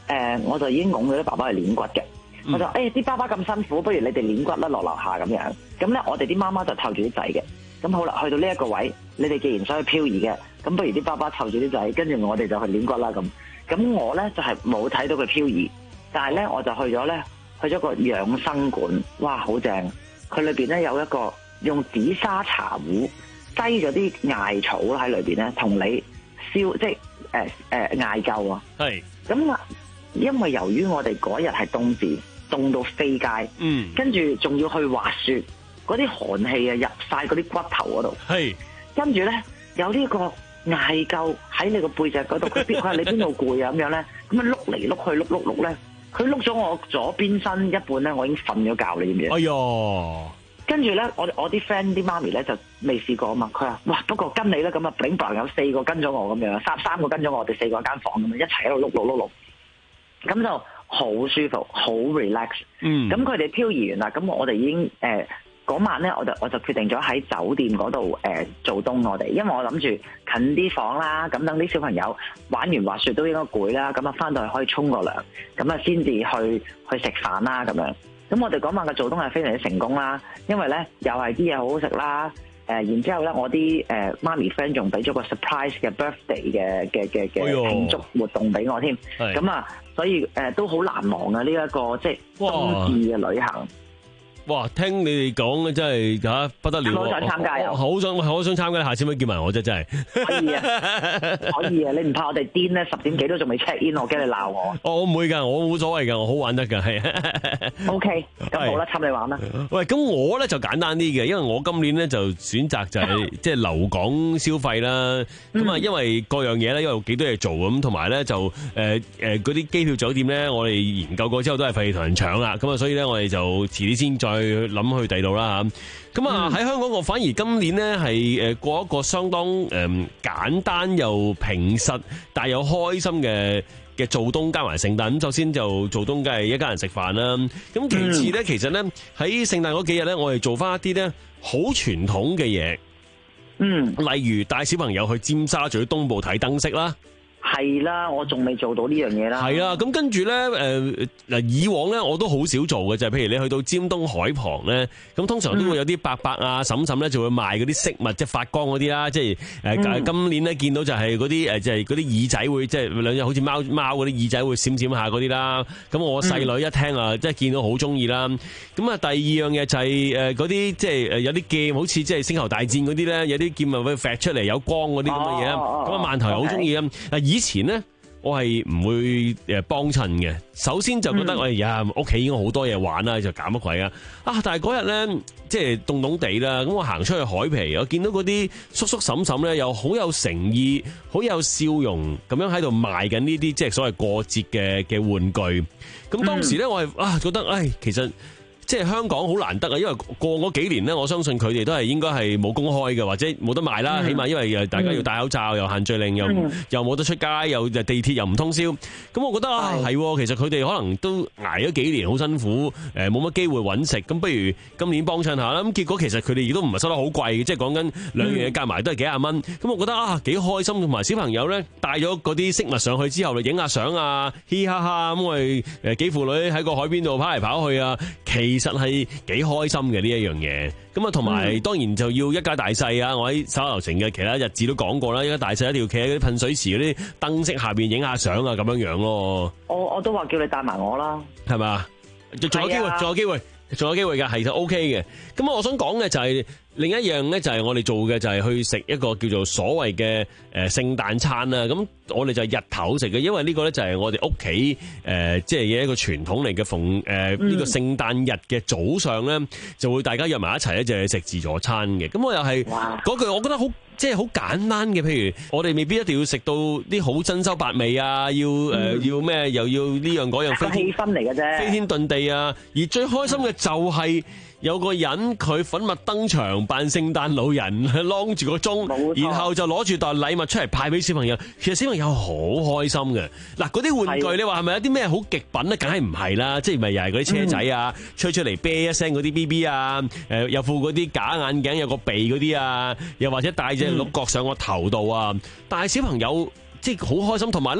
呃，我就已經拱咗啲爸爸去練骨嘅。 嗯、 我就誒啲、欸、爸爸咁辛苦，不如你哋練骨啦，落樓下咁樣。咁咧，我哋啲媽媽就湊住啲仔嘅。咁好啦，去到呢一個位，你哋既然想去漂移嘅，咁不如啲爸爸湊住啲仔，跟住我哋就去練骨啦咁。咁我咧就係冇睇到佢漂移，但係咧我就去咗咧，去咗個養生館，哇，好正！佢裏邊咧有一個用紫砂茶壺擠咗啲艾草喺裏邊咧，同你燒即係誒誒艾灸啊。係。咁啊，因為由於我哋嗰日係冬至，凍到飛街，嗯，跟住仲要去滑雪。嗰啲寒氣啊入晒嗰啲骨頭嗰度，係跟住咧有呢個艾灸喺你個背脊嗰度，佢邊佢話你邊度攰啊咁樣咧，咁啊碌嚟碌去碌碌碌咧，佢碌咗我左邊身一半咧，我已經瞓咗覺，你知唔知？哎唷！跟住咧，我我啲 friend 啲媽咪咧就未試過啊嘛，佢話哇不過跟你咧咁啊 bling bling 有四個跟咗我咁樣，三三個跟咗我，我哋四個一間房咁樣一齊喺度碌碌碌碌，咁就好舒服，好 relax。嗯，咁佢哋漂移完啦，咁我哋已經誒。呃嗰晚咧，我就我就決定咗喺酒店嗰度誒做冬我哋，因為我諗住近啲房啦，咁等啲小朋友玩完滑雪都應該攰啦，咁啊翻到去可以沖個涼，咁啊先至去去食飯啦咁樣。咁我哋嗰晚嘅做冬係非常之成功啦，因為咧又係啲嘢好好食啦，誒、呃、然之後咧我啲誒、呃、媽咪 friend 仲俾咗個 surprise 嘅 birthday 嘅嘅嘅嘅慶祝活動俾我添，咁啊所以誒、呃、都好難忘啊呢一個即係冬至嘅旅行。 哇！聽你哋講真係嚇不得了， 好想參加啊！ 好想好想參加，下次可唔可以叫埋我啫？真係可以啊，可以啊！你唔怕我哋癲咧？十點幾都仲未 check in，我驚你鬧我。 我唔會㗎，我冇所謂㗎，我好玩得㗎，係。 O K，咁好啦，侵你玩啦。 喂，咁我咧就簡單啲嘅，因為我今年咧就選擇就係即係留港消費啦。咁啊，因為各樣嘢咧，因為幾多嘢做咁，同埋咧就誒誒嗰啲機票酒店咧，我哋研究過之後都係費事同人搶啦。咁啊，所以咧我哋就遲啲先再。去諗去第度啦吓，咁啊喺香港我反而今年呢係誒過一個相當誒簡單又平實但又開心嘅嘅做冬加埋聖誕。咁首先就做冬梗係一家人食飯啦，咁其次呢，其實呢喺聖誕嗰幾日呢，我哋做翻一啲呢好傳統嘅嘢，嗯，例如帶小朋友去尖沙咀東部睇燈飾啦。 係啦，我仲未做到呢樣嘢啦。 係啦，咁跟住咧，誒嗱，以往咧我都好少做嘅就係，譬如你去到尖東海旁咧，咁通常都會有啲伯伯啊、嬸嬸咧，就會賣嗰啲飾物，即係發光嗰啲啦，即係誒、嗯、今年咧見到就係嗰啲誒，即係嗰啲耳仔會即係兩隻好似貓貓嗰啲耳仔會閃閃下嗰啲啦。咁我細女一聽啊，即係見到好中意啦。咁啊，第二樣嘢就係誒嗰啲即係誒有啲劍，好似即係星球大戰嗰啲咧，有啲劍啊會發出嚟有光嗰啲咁嘅嘢。咁啊，饅頭又好中意啊。以前咧，我係唔會誒幫襯嘅。首先就覺得我呀屋企已經好多嘢玩啦，就搞乜鬼啊！啊，但係嗰日咧，即係凍凍地啦，咁我行出去海皮，我見到嗰啲叔叔嬸嬸咧，又好有誠意、好有笑容，咁樣喺度賣緊呢啲即係所謂過節嘅嘅玩具。咁當時咧，我係啊覺得，唉，其實。即係香港好難得啊，因為過嗰幾年呢，我相信佢哋都係應該係冇公開嘅，或者冇得賣啦。嗯、起碼因為大家要戴口罩，又限聚令，又、嗯、又冇得出街，又地鐵又唔通宵。咁我覺得啊，係，其實佢哋可能都捱咗幾年，好辛苦，誒冇乜機會揾食。咁不如今年幫襯下啦。咁結果其實佢哋亦都唔係收得好貴，即係講緊兩樣嘢夾埋都係幾廿蚊。咁我覺得啊幾開心，同埋小朋友咧帶咗嗰啲飾物上去之後，影下相啊，嘻哈哈咁我哋誒幾父女喺個海邊度跑嚟跑去啊，其實係幾開心嘅呢一樣嘢，咁啊同埋當然就要一家大細啊！我喺手下留情嘅其他日子都講過啦，一家大細一定要企喺啲噴水池嗰啲燈飾下邊影下相啊，咁樣樣咯。我我都話叫你帶埋我啦，係咪？仲有機會，仲有機會，仲有機會㗎，係就 O K 嘅。咁我想講嘅就係、是。另一樣咧就係我哋做嘅就係去食一個叫做所謂嘅誒聖誕餐啦，咁我哋就係日頭食嘅，因為呢個咧就係我哋屋企誒即係一個傳統嚟嘅，逢誒呢個聖誕日嘅早上咧就會大家約埋一齊咧就係食自助餐嘅。咁我又係嗰句我覺得好即係好簡單嘅，譬如我哋未必一定要食到啲好珍饈百味啊，要誒、呃、要咩又要呢樣嗰樣，飛天氣氛嚟嘅啫，飛天遁地啊！而最開心嘅就係、是。有個人佢粉墨登場扮聖誕老人，啷住個鐘，然後就攞住袋禮物出嚟派俾小朋友。其實小朋友好開心嘅。嗱，嗰啲玩具你話係咪有啲咩好極品咧？梗係唔係啦，即係咪又係嗰啲車仔啊，嗯、吹出嚟啤一聲嗰啲 B B 啊，誒又副嗰啲假眼鏡有個鼻嗰啲啊，又或者戴隻鹿角上個頭度啊。但係小朋友即係好開心，同埋咧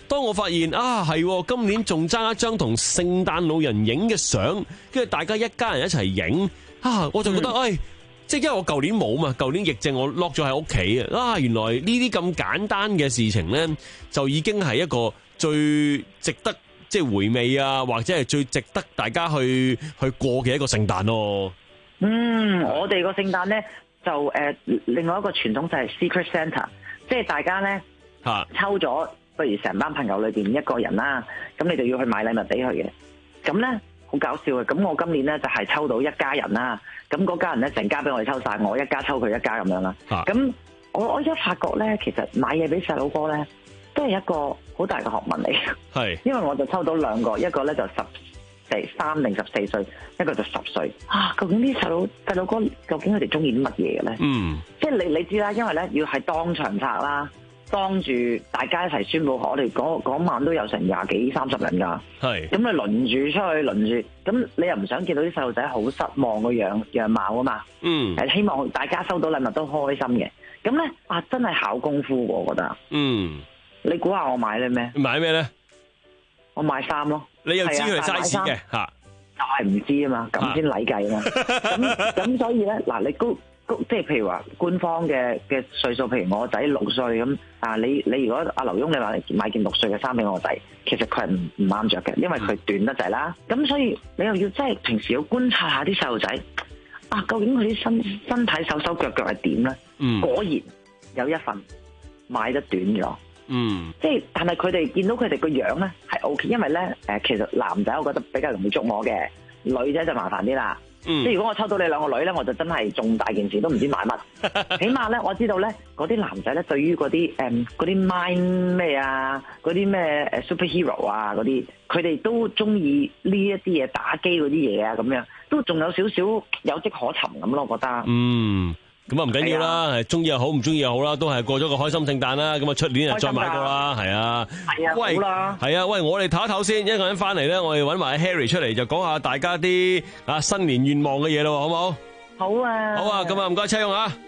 當我發現啊係今年仲爭一張同聖誕老人影嘅相，跟住大家一家人一齊影啊，我就覺得誒、嗯哎，即係因為我舊年冇嘛，舊年疫症我 lock 咗喺屋企啊，原來呢啲咁簡單嘅事情咧，就已經係一個最值得即係回味啊，或者係最值得大家去去過嘅一個聖誕咯。 嗯，我哋個聖誕咧就誒、呃，另外一個傳統就係 Secret Santa， 即係大家咧、啊、抽咗，不如成班朋友裏邊一個人啦，咁你就要去買禮物俾佢嘅。咁咧好搞笑嘅，咁我今年咧就係、是、抽到一家人啦，咁嗰家人咧成家俾我哋抽晒，我一家抽佢一家咁樣啦。咁、啊、我我一發覺咧，其實買嘢俾細佬哥咧都係一個好大嘅學問嚟嘅。係，因為我就抽到兩個，一個咧就十四三定十四歲，一個就十歲。啊，究竟啲細佬細佬哥究竟佢哋中意啲乜嘢嘅咧？嗯，即係你你知啦，因為咧要係當場拆啦，當住大家一齊宣佈，我哋嗰嗰晚都有成廿幾三十人㗎。係，咁你輪住出去，輪住，咁你又唔想見到啲細路仔好失望嘅樣樣貌啊嘛？嗯，係希望大家收到禮物都開心嘅。咁咧啊，真係考功夫喎，我覺得。嗯，你估下我買啲咩？買咩咧？我買衫咯。你又知佢係嘥錢嘅嚇？就係唔知啊嘛，咁先禮計啊嘛。咁咁所以咧，嗱你高高即係譬如話官方嘅嘅歲數，譬如我仔六歲咁啊，你你如果阿劉墉你話買件六歲嘅衫俾我仔，其實佢係唔唔啱着嘅，因為佢短得滯啦。咁、嗯、所以你又要即係平時要觀察下啲細路仔啊，究竟佢啲身身體手手腳腳係點咧？嗯，果然有一份買得短咗。嗯，即係，但係佢哋見到佢哋個樣咧係 O K，因為咧誒，其實男仔我覺得比較容易捉摸嘅，女仔就麻煩啲啦。嗯，即係如果我抽到你兩個女咧，我就真係重大件事都唔知買乜。起碼咧，我知道咧嗰啲男仔咧，對於嗰啲誒嗰啲 mind 咩啊，嗰啲咩誒 superhero 啊嗰啲，佢哋都中意呢一啲嘢，打機嗰啲嘢啊，咁樣都仲有少少有跡可尋咁咯，我覺得。嗯。咁啊唔緊要啦，係中意又好，唔中意又好啦，都係過咗個開心聖誕啦。咁啊出年啊再買過啦，係啊。係啊，喂，好啦。係啊，喂，我哋唞一唞先，一個人翻嚟咧，我哋揾埋 Harry 出嚟就講下大家啲啊新年願望嘅嘢咯，好唔好？好啊。好啊，咁啊唔該車用啊。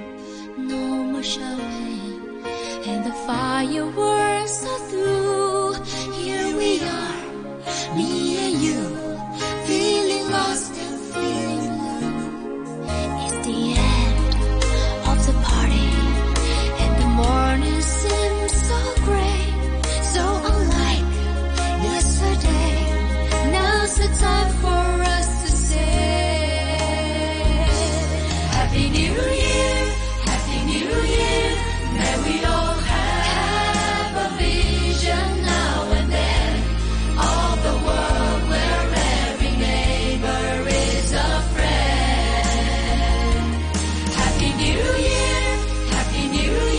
Morning seems so gray, so unlike yesterday. Now's the time for us to say Happy New Year, Happy New Year. May we all have a vision now and then of the world where every neighbor is a friend. Happy New Year, Happy New Year.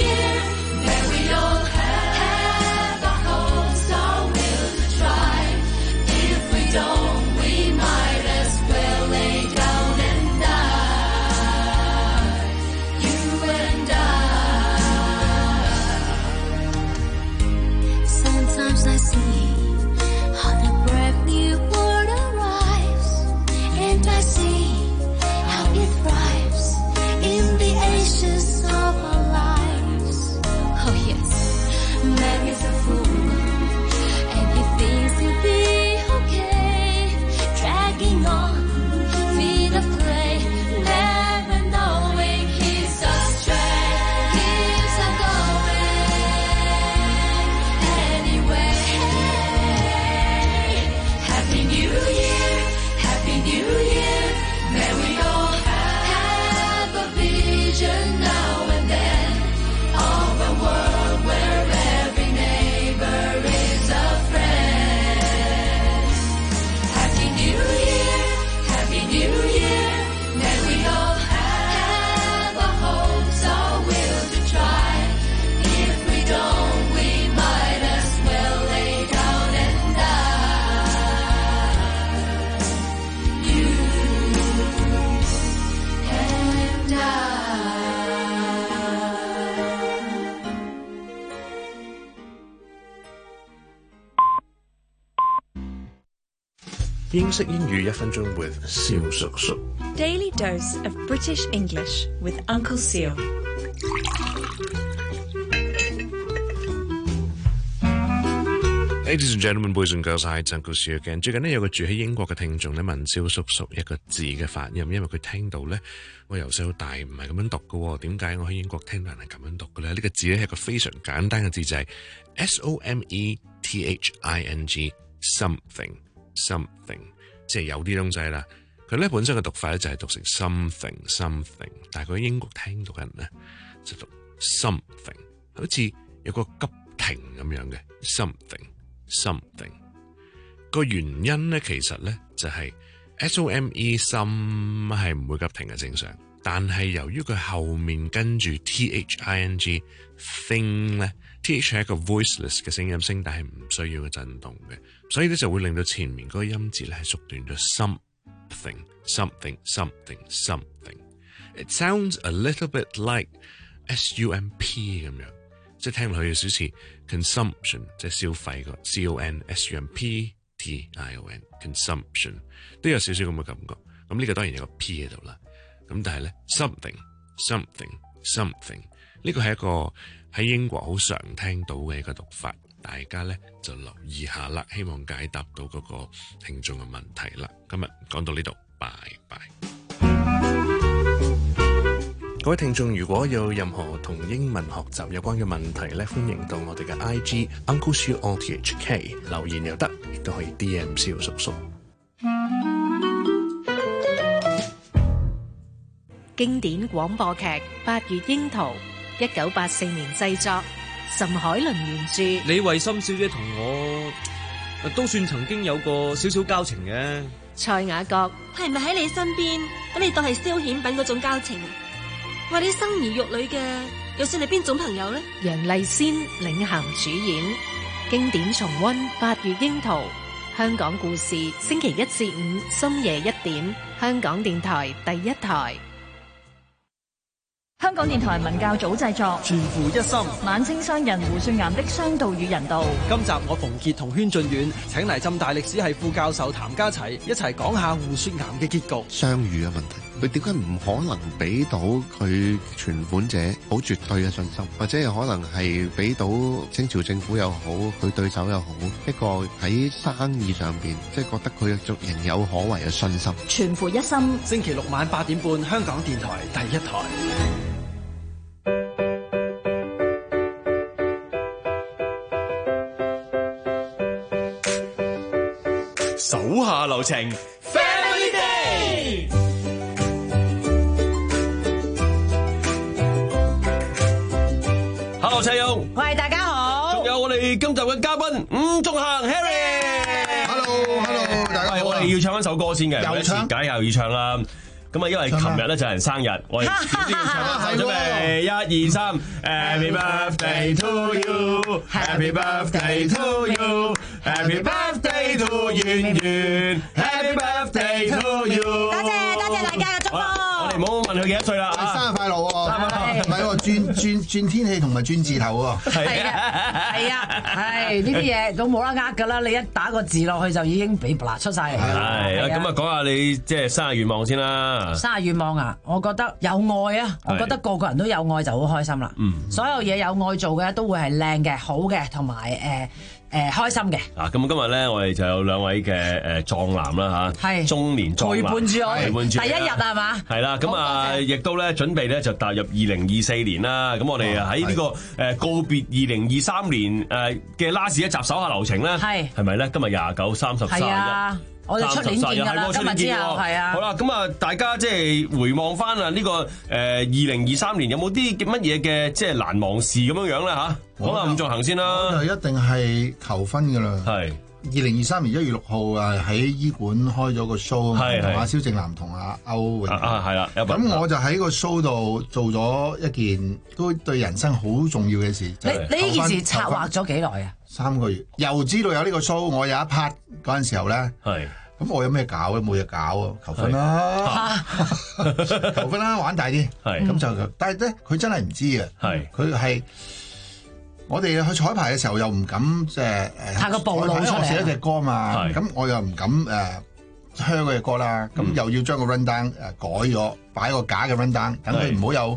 英式英語一分鐘 with 蕭叔叔。 Daily dose of British English with Uncle Seal. Ladies and gentlemen, boys and girls, hi, it's Uncle Sue again. 最近呢，有個住喺英國嘅聽眾咧問蕭叔叔一個字嘅發音，因為佢聽到咧我由細到大唔係咁樣讀嘅喎，點解我喺英國聽到人係咁樣讀嘅咧？呢、這個字咧係一個非常簡單嘅字，就係、是、S O M E T H I N G something something， 即係有啲東西啦。佢咧本身嘅讀法咧就係讀成 something something， 但係佢喺英國聽到嘅人咧就讀 something， 好似有個急停咁樣嘅 something something。個原因咧其實咧就係、是、S O M E some 係唔會急停嘅正常，但係由於佢後面跟住 T H I N G thing 咧 ，T H 係一個 voiceless 嘅聲音聲，但係唔需要嘅震動嘅，所以咧就會令到前面嗰個音節咧係縮短咗 something something something something。It sounds a little bit like S U M P 咁樣，即係聽落去有少似 consumption， 即係消費個 C O N S U M P T I O N consumption 都有少少咁嘅感覺。咁呢個當然有個 P 喺度啦。咁但係咧 something something something 呢個係一個喺英國好常聽到嘅一個讀法，大家咧就留意下啦。希望解答到嗰個聽眾嘅問題啦。今日講到呢度，拜拜。各位聽眾，如果有任何同英文學習有關嘅問題咧，歡迎到我哋嘅 I G Uncle Sue O T H K 留言又得，亦都可以 D M 蕭叔叔。 經典廣播劇《八月櫻桃》，一九八四年製作，岑海倫原著。 李慧心小姐同我都算曾經有個少少交情嘅。 蔡雅閣係咪喺你身邊，等你當係消遣品嗰種交情？為你生兒育女嘅，又算係邊種朋友呢？ 楊麗仙領銜主演，經典重溫《八月櫻桃》，香港故事，星期一至五深夜一點，香港電台第一台。 香港電台文教組製作， 全乎一心。 晚清商人胡雪岩的商道與人道。 今集我馮傑同軒俊遠請嚟浸大歷史系副教授譚家齊一齊講下胡雪岩嘅結局。 商譽嘅問題，佢點解唔可能俾到佢存款者好絕對嘅信心，或者係可能係俾到清朝政府又好，佢對手又好，一個喺生意上邊即係覺得佢仍有可為嘅信心。 全乎一心。 星期六晚八點半，香港電台第一台。 手下留情 ，Family Day。Hello， 齊勇， 喂，大家好。 仲有我哋今集嘅嘉賓伍仲衡 Harry。 Hello，Hello， 大家好。 我哋要唱一首歌先嘅， 又唱， 解又要唱啦。咁啊，因為琴日咧就係人生日，我哋都要唱一首，準備一二三 ，Happy birthday to you，Happy birthday to you，Happy birthday to 圓圓 ，Happy birthday to you。 多謝多謝大家嘅祝福。 我哋唔好問佢幾多歲啦， 生日快樂喎！唔係喎，轉轉轉天氣同埋轉字頭喎。 係啊係啊，係呢啲嘢都冇得呃㗎啦！你一打個字落去就已經俾嗱出晒嚟。 係咁啊，講下你即係生日願望先啦。 生日願望啊，我覺得有愛啊，我覺得個個人都有愛就好開心啦。嗯，所有嘢有愛做嘅都會係靚嘅、好嘅，同埋誒誒開心嘅。 啊，咁今日咧，我哋就有兩位嘅誒壯男啦嚇，係中年壯男陪伴住我， 陪伴住第一日係嘛？ 係啦，咁啊，亦都咧準備咧就踏入二零二四年啦。咁我哋喺呢個誒告別二零二三年誒嘅 last 一集手下留情咧，係係咪咧？今日廿九、三十、三十一。 我哋出年見㗎啦，今日之後係啊。 好啦，咁啊，大家即係回望翻啊呢個誒二零二三年有冇啲乜嘢嘅即係難忘事咁樣樣咧嚇？講下伍仲衡先啦。 我就一定係求婚㗎啦。係二零二三年一月六號啊，喺醫館開咗個 show，同阿蕭正楠同阿歐永啊係啦。 咁我就喺個 show 度做咗一件都對人生好重要嘅事。 你你呢件事策劃咗幾耐啊？ 三個月，又知道有呢個 show，我有一 part 嗰陣時候咧，咁我有咩搞咧？冇嘢搞啊，求婚啦，求婚啦，玩大啲，咁就，但係咧佢真係唔知嘅，佢係我哋去彩排嘅時候又唔敢即係誒， 太過暴露出嚟， 我寫一隻歌嘛，咁我又唔敢誒 hear 嗰隻歌啦，咁又要將個 run down 誒改咗，擺個假嘅 run down，等佢唔好有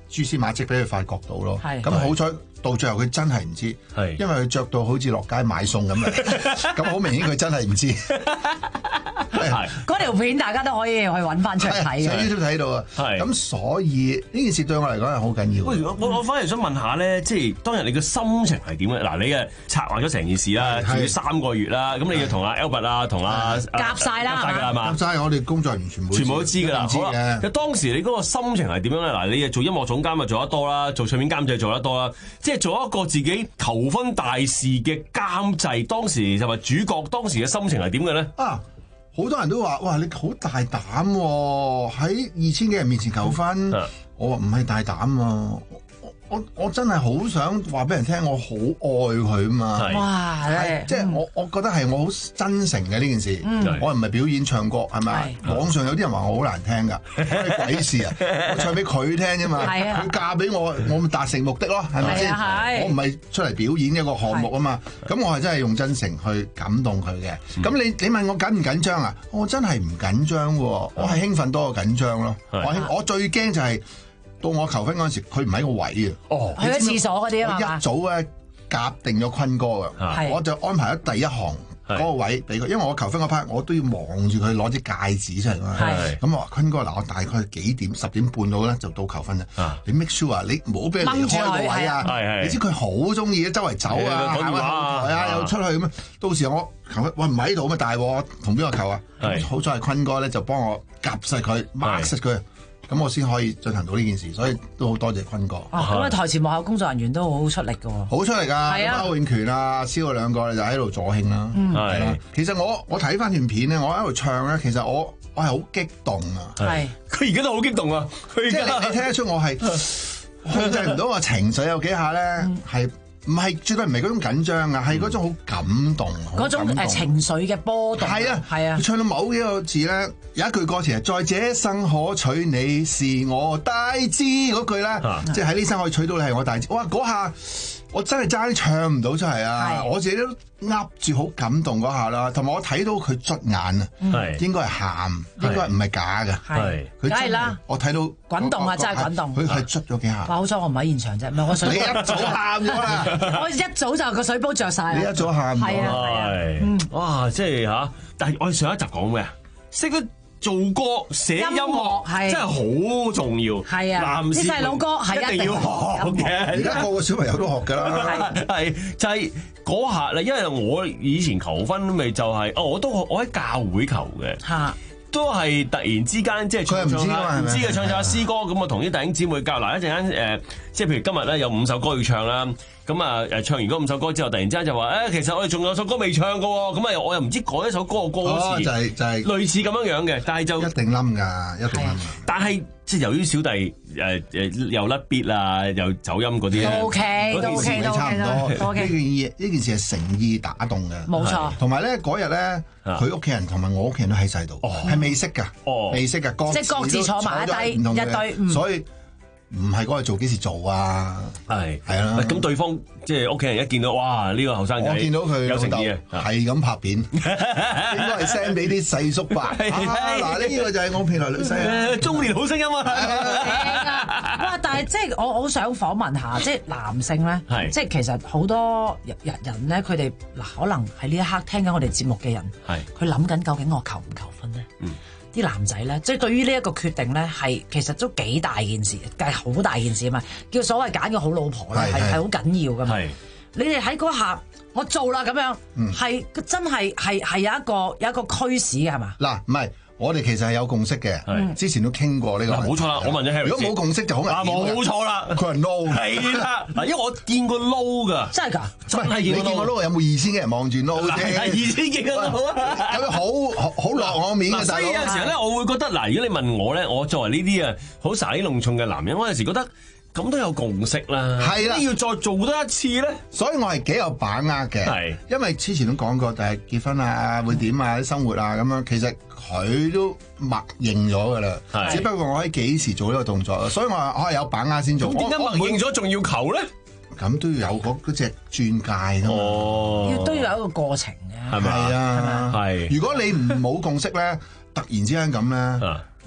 蛛絲馬跡俾佢發覺到咯。 係咁好彩到最後佢真係唔知，因為佢着到好似落街買餸咁樣，咁好明顯佢真係唔知。 嗰條片大家都可以去揾翻出嚟睇嘅， 上 YouTube 睇到啊。咁所以呢件事對我嚟講係好緊要。 喂，我我反而想問下咧，即係當日你嘅心情係點咧？嗱，你嘅策劃咗成件事啦，做咗三個月啦，咁你要同阿 Albert 啊，同阿夾晒啦， 夾晒㗎啦嘛， 夾晒我哋工作人員全部全部都知㗎啦。 好啦， 其實當時你嗰個心情係點樣咧？嗱，你做音樂總監咪做得多啦，做唱片監製做得多啦，即係做一個自己求婚大事嘅監製，當時就話主角，當時嘅心情係點嘅咧？ 啊！好多人都話：哇！你好大膽喎，喺二千幾人面前求婚。嗯、我話唔係大膽啊！我我我真係好想話俾人聽，我好愛佢啊嘛！ 哇！ 即係我我覺得係我好真誠嘅呢件事。嗯、我唔係表演唱歌係咪？網上有啲人話我好難聽㗎，關鬼事啊！我唱俾佢聽啫嘛，佢嫁俾我，我咪達成目的咯，係咪先？我唔係出嚟表演一個項目啊嘛，咁我係真係用真誠去感動佢嘅。咁、嗯、你你問我緊唔緊張啊？我真係唔緊張喎，我係興奮多過緊張咯。我我最驚就係、是。到我求婚嗰陣時，佢唔喺個位啊！哦， 去咗廁所嗰啲啊嘛。 一早咧夾定咗坤哥嘅，我就安排咗第一行嗰個位俾佢，因為我求婚嗰 part 我都要望住佢攞支戒指出嚟嘛。咁我話坤哥嗱，我大概幾點十點半到咧就到求婚啦。你 make sure 啊，你唔好俾佢離開個位啊！你知佢好中意周圍走啊，行下後台啊，又出去咁啊。到時我求婚，喂唔喺度咩大鑊？同邊個求啊？好彩係坤哥咧，就幫我夾實佢，mark實佢。咁我先可以進行到呢件事，所以都好多謝坤哥。 啊，咁啊台前幕後工作人員都好出力㗎喎。 好出力㗎，歐永權啊、蕭嗰兩個就喺度助興啦。嗯，係啦。其實我我睇翻段片咧，我喺度唱咧，其實我我係好激動啊。係。 佢而家都好激動啊！佢即係你聽得出我係控制唔到個情緒有幾下咧，係。唔係，絕對唔係嗰種緊張啊，係嗰種好感動， 嗰種誒情緒嘅波動。係啊，係啊。佢唱到某幾個字咧，有一句歌詞係在這生可娶你是我大志嗰句咧，即係喺呢生可以娶到你係我大志。哇！嗰下我真係爭啲唱唔到出嚟啊！我自己都噏住好感動嗰下啦，同埋我睇到佢捽眼啊，應該係喊，應該唔係假嘅。係， 梗係啦。 我睇到滾動啊，真係滾動。 佢係捽咗幾下。 好彩我唔喺現場啫，唔係我水。 你一早喊咗啦！ 我一早就個水煲着晒。 你一早喊咗。 係啊係啊。 哇！即係嚇，但係我哋上一集講咩啊？識得做歌寫音樂係真係好重要。係啊，啲細佬哥係一定要學嘅。 而家個個小朋友都學㗎啦。 係就係嗰下啦，因為我以前求婚咪就係、是、哦，我都我喺教會求嘅。嚇。都係突然之間，即係唱唱下唔知嘅唱唱下詩歌，咁啊同啲弟兄姊妹教嗱一陣間誒，即係譬如今日咧有五首歌要唱啦，咁啊誒唱完嗰五首歌之後，突然之間就話誒、欸，其實我哋仲有首歌未唱嘅喎，咁啊我又唔知改一首歌嘅歌詞， 哦、就係、是、就係、是、 類似咁樣樣嘅，但係就一定冧㗎，一定冧。 但係即係由於小弟誒誒、呃、又甩 beat 啊，又走音嗰啲咧， 都 OK 都 OK 都差唔多。呢件嘢呢件事係誠意打動嘅， 冇錯。 同埋咧嗰日咧，佢屋企人同埋我屋企人都喺晒度，係未識㗎。未識㗎， 即係各自坐埋一堆一堆， 嗯、所以唔係嗰日做幾時做啊？係係啦。 咁對方即係屋企人一見到，哇！呢、呢個後生仔， 我見到佢有誠意啊， 係咁拍片，應該係 send 俾啲細叔伯。嗱，呢個就係我未來女婿， 中年好聲音啊！ 哇！但係即係我好想訪問下，即係男性咧，即係其實好多人人咧，佢哋嗱可能喺呢一刻聽緊我哋節目嘅人，佢諗緊究竟我求唔求婚咧？嗯啲男仔咧，即係對於呢一個決定咧，係其實都幾大件事，係好大件事啊嘛！叫所謂揀個好老婆咧，係係好緊要噶嘛。你哋喺嗰下，我做啦咁樣，係、嗯、真係係係有一個有一個驅使嘅係嘛？ 嗱，唔係。我哋其實係有共識嘅，之前都傾過呢個。 冇錯啦，我問咗 Harry。 如果冇共識就好危險。 冇錯啦， 佢係 no。 係啦，嗱，因為我見過 no 㗎。 真係㗎？ 真係見過 no， 有冇二千嘅人望住 no 啫？ 係二千幾個 no 啊！ 咁好好落我面嘅。 所以有時候咧，我會覺得嗱，如果你問我咧，我作為呢啲啊好撒氣弄重嘅男人，我有時覺得。咁都有共識啦，係啦，要再做多一次咧， 所以我係幾有把握嘅，係，因為之前都講過，但係結婚啊會點啊啲生活啊咁樣，其實佢都默認咗噶啦，只不過我喺幾時做呢個動作，所以我話我係有把握先做。 咁點解默認咗仲要求咧？ 咁都要有嗰嗰隻鑽戒咯， 哦，要都要有一個過程嘅， 係咪啊？ 係。 如果你唔冇共識咧，突然之間咁咧。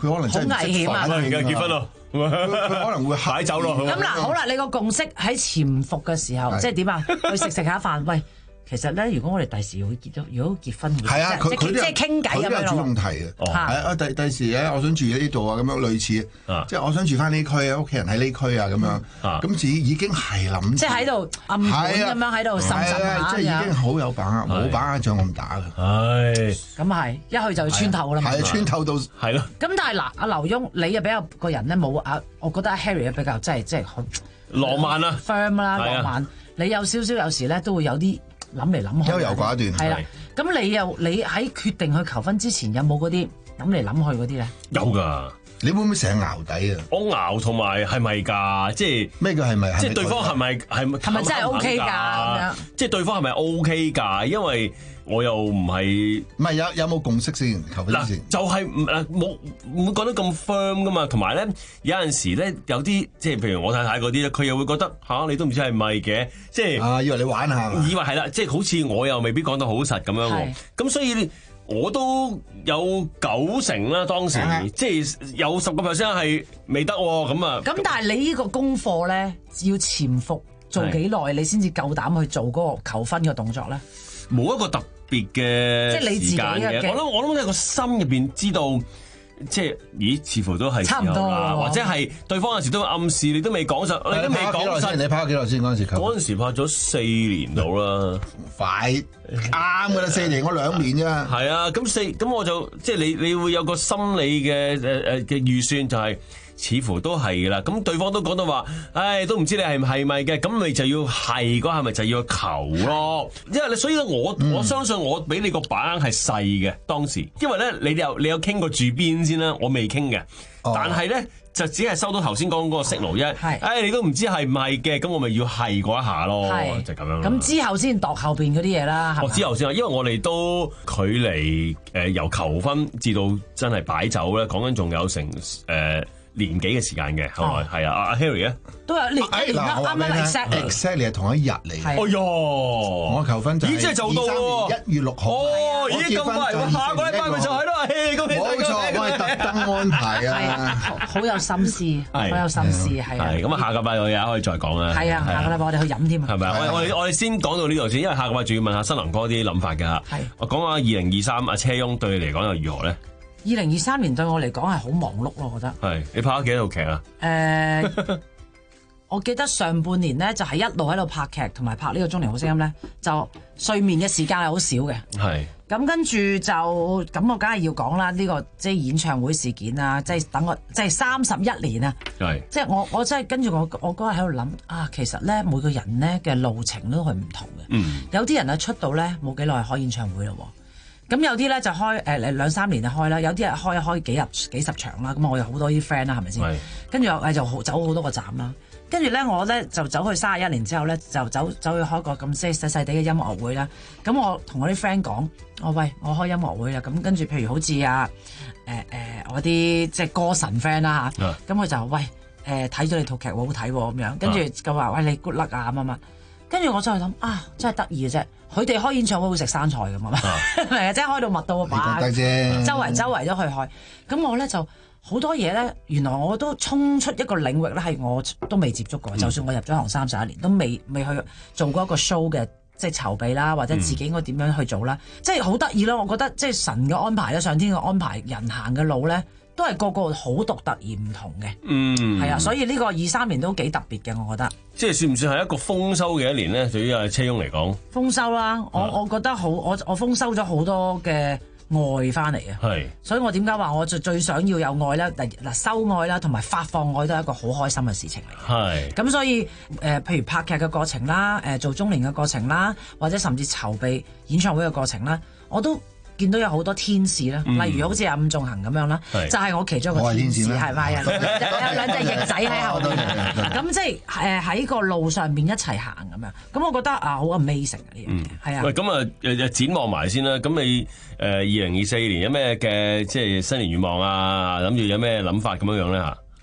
佢可能真係好危險啊而家結婚咯， 佢佢可能會擺酒咯。 咁嗱，好啦，你個共識喺潛伏嘅時候，即係點啊？去食食下飯，喂。其實咧，如果我哋第時會結咗，如果結婚， 係啊，佢佢即係傾偈咁樣咯。 佢都有主動提嘅，係啊，第第時咧，我想住喺呢度啊，咁樣類似，即係我想住翻呢區啊，屋企人喺呢區啊，咁樣，咁自己已經係諗， 即係喺度暗盤咁樣喺度滲滲下， 即係已經好有把握，冇把握仗我唔打嘅。 係， 咁係一去就穿透啦嘛。 係穿透到係咯。 咁但係嗱，阿劉墉你又比較個人咧冇啊，我覺得阿 Harry 咧比較即係即係好浪漫啦 ，firm 啦，浪漫。你有少少有時咧都會有啲。諗嚟諗去， 優柔寡斷。 係啦，咁你又你喺決定去求婚之前，有冇嗰啲諗嚟諗去嗰啲咧？ 有㗎， 你會唔會成日淆底啊？ 我淆同埋係咪㗎？即係咩叫係咪？ 即係對方係咪係咪？ 係咪真係 OK 㗎？咁樣即係對方係咪 OK 㗎？因為我又唔係唔係有有冇共識先求婚之前？ 就係唔誒冇唔會講得咁 firm 㗎嘛。同埋咧有陣時咧有啲即係譬如我太太嗰啲咧，佢又會覺得吓，你都唔知係咪嘅，即係啊以為你玩下， 以為係啦，即係好似我又未必講得好實咁樣喎。咁所以我都有九成啦，當時即係有十個 percent 係未得喎。咁啊， 咁但係你呢個功課咧要潛伏做幾耐，你先至夠膽去做嗰個求婚嘅動作咧？冇一個特別嘅時間嘅，我諗我諗喺個心入邊知道，即係咦，似乎都係差唔多啦， 或者係對方有時都會暗示，你都未講實，你都未講實。 你拍咗幾耐先嗰陣時？ 嗰陣時拍咗四年到啦， 快啱㗎啦，四年我兩年啫。 係啊，咁四咁我就即係你你會有個心理嘅誒誒嘅預算就係。似乎都係嘅啦，咁對方都講到話，唉，都唔知你係唔係咪嘅，咁你就要係嗰係咪就要求咯？因為你所以咧，我、嗯、我相信我俾你個把握係細嘅當時，因為咧你有你有傾過住邊先啦，我未傾嘅，哦、但係咧就只係收到頭先講嗰個 signal 啫，唉、哎，你都唔知係唔係嘅，咁我咪要係嗰一下咯，就咁樣。 咁之後先度後邊嗰啲嘢啦， 哦，之後先啊，因為我哋都距離誒、呃、由求婚至到真係擺酒咧，講緊仲有成誒。呃年幾嘅時間嘅，係咪？係啊，阿 Harry 咧都有年，而家啱啱 exactly exactly 係同一日嚟。 哎喲， 我求婚就咦，真係做到喎！ 一月六號。 哦，咦，咁快，下個禮拜咪就係咯，恭喜冇錯，我係特登安排啊， 好有心思，好有心思，係。 係咁啊，下個禮拜我哋可以再講啦。 係啊，下個禮拜我哋去飲添啊。 係咪啊？我我哋我哋先講到呢度先，因為下個禮拜仲要問下新郎哥啲諗法㗎。係。我講下二零二三阿車翁對你嚟講又如何咧？ 二零二三年對我嚟講係好忙碌咯，我覺得。 係，你拍咗幾多套劇啊？ 誒、呃，我記得上半年咧就係、是、一路喺度拍劇，同埋拍呢個《中年好聲音》咧，就睡眠嘅時間係好少嘅。係。咁跟住就咁，我梗係要講啦，呢、這個即係演唱會事件啊，即係等我即係三十一年啊。係。即係我我真係跟住我我嗰日喺度諗啊，其實咧每個人咧嘅路程都係唔同嘅。嗯。有啲人啊出道咧冇幾耐開演唱會咯。咁有啲咧就開誒誒兩三年就開啦，有啲係開開幾入幾十場啦。咁我有好多啲 friend 啦，係咪先？跟住誒就好走好多個站啦。跟住咧我咧就走去三十一年之後咧，就走走去開個咁細細細地嘅音樂會啦。咁我同我啲 friend 講，我喂我開音樂會啦。咁跟住譬如好似啊誒誒我啲即係歌神 friend 啦嚇，咁佢就喂誒睇咗你套劇好好睇喎咁樣，跟住就話喂你 good luck 啊乜乜。跟住我真係諗啊，真係得意嘅啫！佢哋開演唱會會食生菜㗎嘛，係啊，即係開到密到啊把，周圍周圍都去開。咁我咧就好多嘢咧，原來我都衝出一個領域咧，係我都未接觸過。嗯、就算我入咗行三十一年，都未未去做過一個 show 嘅即係籌備啦，或者自己應該點樣去做啦，嗯、即係好得意咯！我覺得即係神嘅安排咧，上天嘅安排，人行嘅路咧。都係個個好獨特而唔同嘅，嗯，係啊，所以呢個二三年都幾特別嘅，我覺得。即係算唔算係一個豐收嘅一年咧？對於阿車翁嚟講，豐收啦，我我覺得好，我我豐收咗好多嘅愛翻嚟啊，係，所以我點解話我最最想要有愛咧？嗱，收愛啦，同埋發放愛都係一個好開心嘅事情嚟，係。咁所以誒、呃，譬如拍劇嘅過程啦，誒、呃、做中年嘅過程啦，或者甚至籌備演唱會嘅過程啦，我都見到有好多天使啦，例如好似阿伍仲衡咁樣啦，嗯、就係我其中一個天使，係咪啊？有兩隻翼仔喺後邊，咁即係誒喺個路上面一齊行咁樣，咁我覺得啊好 amazing 啊呢樣嘢，係啊。喂，咁啊誒展望埋先啦，咁你誒二零二四年有咩嘅即係新年願望啊？諗住有咩諗法咁樣樣咧嚇？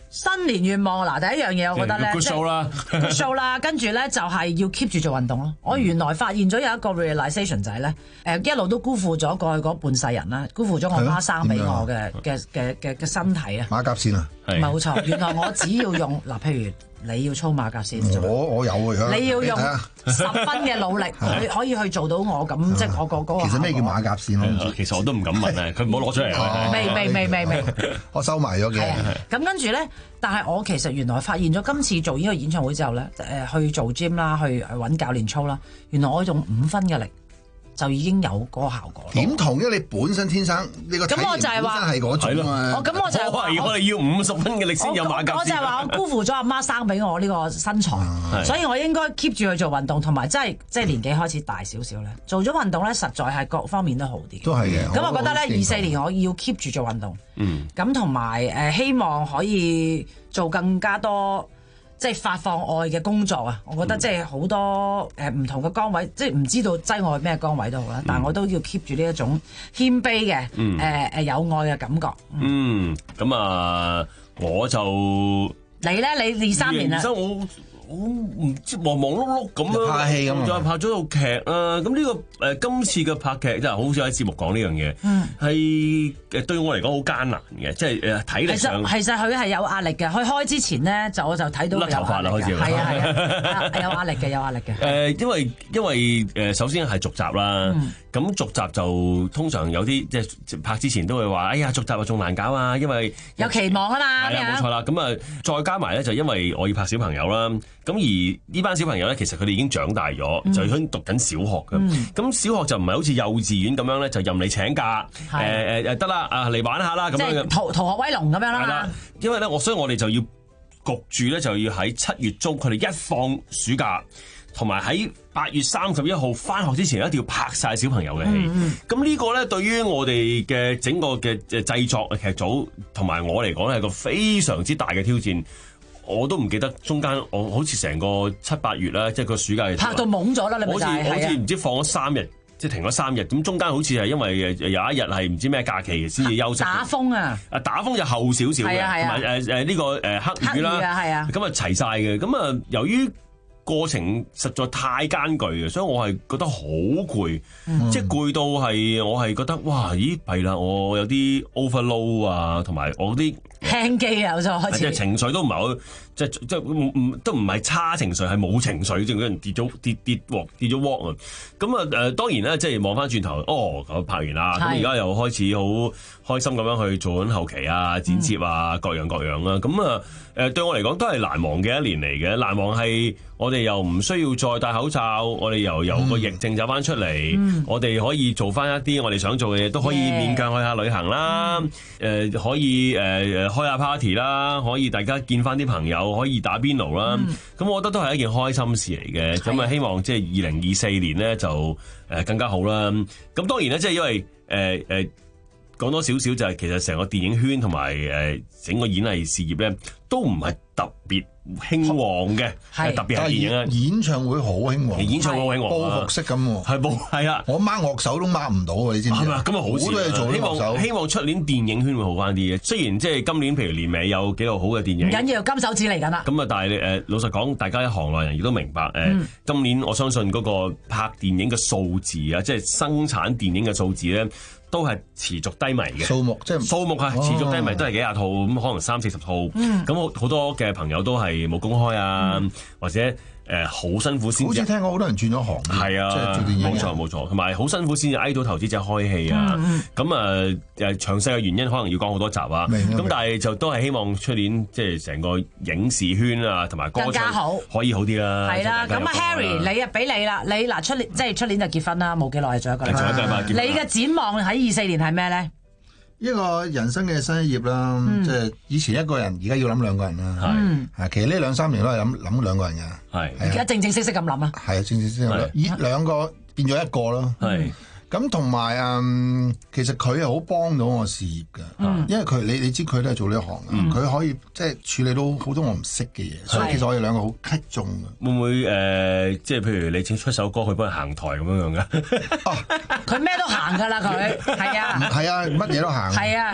新年願望嗱，第一樣嘢我覺得咧， good show 啦 good show 啦，跟住咧就係要 keep 住做運動咯。我原來發現咗有一個 realization 就係咧，誒一路都辜負咗過去嗰半世人啦，辜負咗我媽生俾我嘅嘅嘅嘅嘅身體啊。 馬甲線啊， 冇錯。原來我只要用嗱，譬如你要操馬甲線， 我我有啊， 你要用十分嘅努力，可可以去做到我咁，即係我個嗰個。 其實咩叫馬甲線我其實我都唔敢問啊，佢唔好攞出嚟啊。 未未未未未， 我收埋咗嘅。 咁跟住咧，但係我其實原來發現咗今次做呢個演唱會之後咧，誒去做 gym 啦，去揾教練操啦，原來我用五分嘅力就已經有嗰個效果。 點同？因為你本身天生你個體型本身係嗰種啊。 我咁我就係話我哋要五十分嘅力先有馬甲線。 我就係話我辜負咗阿媽生俾我呢個身材，所以我應該 keep 住去做運動，同埋真係即係年紀開始大少少咧，做咗運動咧，實在係各方面都好啲。 都係嘅。 咁我覺得咧，二四年我要 keep 住做運動。 嗯。 咁同埋誒，希望可以做更加多。即係發放愛嘅工作啊！我覺得即係好多誒唔同嘅崗位，即係唔知道擠我去咩崗位都好啦，但係我都要 keep 住呢一種謙卑嘅誒誒有愛嘅感覺。 嗯，咁啊，我就你咧，你二三年啦。 我唔知忙忙碌碌咁樣， 拍戲咁再拍咗套劇啦。咁呢、這個誒、呃、今次嘅拍劇真係好少喺節目講呢樣嘢，係誒、嗯、對我嚟講好艱難嘅，即係誒體力上。 其實其實佢係有壓力嘅。佢開之前咧，就我就睇到甩頭髮啦，開始係啊係啊，有壓力嘅，有壓力嘅。誒、 呃，因為因為誒，首先係續集啦。咁、嗯、續集就通常有啲即係拍之前都會話，哎呀續集啊仲難搞啊，因為有期望啊嘛。 係啊，冇錯啦。咁啊，再加埋咧就因為我要拍小朋友啦。咁而呢班小朋友咧，其實佢哋已經長大咗，嗯、就已經讀緊小學嘅。咁、嗯、小學就唔係好似幼稚園咁樣咧，就任你請假，誒誒誒得啦，啊嚟玩下啦咁樣嘅。 逃逃學威龍咁樣啦。 係啦，因為咧，我所以我哋就要焗住咧，就要喺七月中，佢哋一放暑假，同埋喺八月三十一號翻學之前，一定要拍晒小朋友嘅戲。咁、嗯嗯、呢個咧，對於我哋嘅整個嘅誒製作劇組同埋我嚟講，係個非常之大嘅挑戰。我都唔記得中間，我好似成個七八月啦，即係個暑假拍到懵咗啦，你咪就係好似唔知放咗三日，即係停咗三日。咁中間好似係因為有一日係唔知咩假期先至休息。 打風啊！ 啊打風就後少少嘅，同埋誒誒呢個誒黑雨啦， 係啊， 咁啊齊晒嘅。咁啊由於過程實在太艱巨嘅，所以我係覺得好攰，嗯、即係攰到係我係覺得哇咦弊啦，我有啲 overload 啊，同埋我啲輕機啊，我就開始即係情緒都唔係好，即係即係唔唔都唔係差情緒，係冇情緒，即係嗰人跌咗跌跌鑊跌咗鑊啊！咁啊誒當然咧，即係望翻轉頭，哦咁拍完啦，咁而家又開始好開心咁樣去做緊後期啊、剪接啊、嗯、各樣各樣啦。咁啊誒對我嚟講都係難忘嘅一年嚟嘅，難忘係我哋又唔需要再戴口罩，我哋又由個疫症走翻出嚟，嗯、我哋可以做翻一啲我哋想做嘅嘢，都可以勉強去下旅行啦，誒、嗯呃、可以誒誒、呃、開下 party 啦，可以大家見翻啲朋友，可以打邊爐啦。咁、嗯、我覺得都係一件開心事嚟嘅。咁啊希望即係二零二四年咧就誒更加好啦。咁當然咧，即係因為誒誒講多少少就係其實成個電影圈同埋誒整個演藝事業咧都唔係特別興旺嘅，特別係電影啊！ 演唱會好興旺， 演唱會好興旺， 報復式咁喎， 係報係啊！ 我掹樂手都掹唔到喎，你知唔知？ 係嘛？咁啊好事， 好多嘢做。 希望希望出年電影圈會好翻啲嘅。雖然即係今年譬如年尾有幾套好嘅電影， 唔緊要，金手指嚟緊啦。 咁啊，但係誒老實講，大家一行內人亦都明白誒，嗯、今年我相信嗰個拍電影嘅數字啊，即係生產電影嘅數字咧。都係持續低迷嘅數目，即係數目係持續低迷，都係幾廿套咁，可能三四十套。咁好好多嘅朋友都係冇公開啊，嗯、或者誒好、呃、辛苦先。好似聽講好多人轉咗行， 係啊，即係做電影。冇錯冇錯，同埋好辛苦先至挨到投資者開戲啊。咁啊誒詳細嘅原因可能要講好多集啊。咁但係就都係希望出年即係成個影視圈啊，同埋歌唱好可以好啲啦。 係啦，咁啊 Harry 你啊俾你啦，你嗱出年即係出年就結婚啦，冇幾耐仲有一個禮拜。你嘅展望喺二四年係咩咧？ 一個人生嘅新一頁啦，嗯、即係以前一個人，而家要諗兩個人啦。係，係其實呢兩三年都係諗諗兩個人嘅。係，而家正正式式咁諗啦。係啊，正正式式咁諗，以兩個變咗一個咯。係。咁同埋嗯，其實佢係好幫到我事業嘅，嗯、因為佢你你知佢都係做呢一行嘅，佢、嗯、可以即係處理到好多我唔識嘅嘢，所以其實我哋兩個好棘中嘅。 會唔會誒、呃，即係譬如你請出首歌，佢幫佢行台咁樣樣嘅？ 佢咩、啊、都行㗎啦，佢係啊， 係啊，乜嘢都行。 係啊。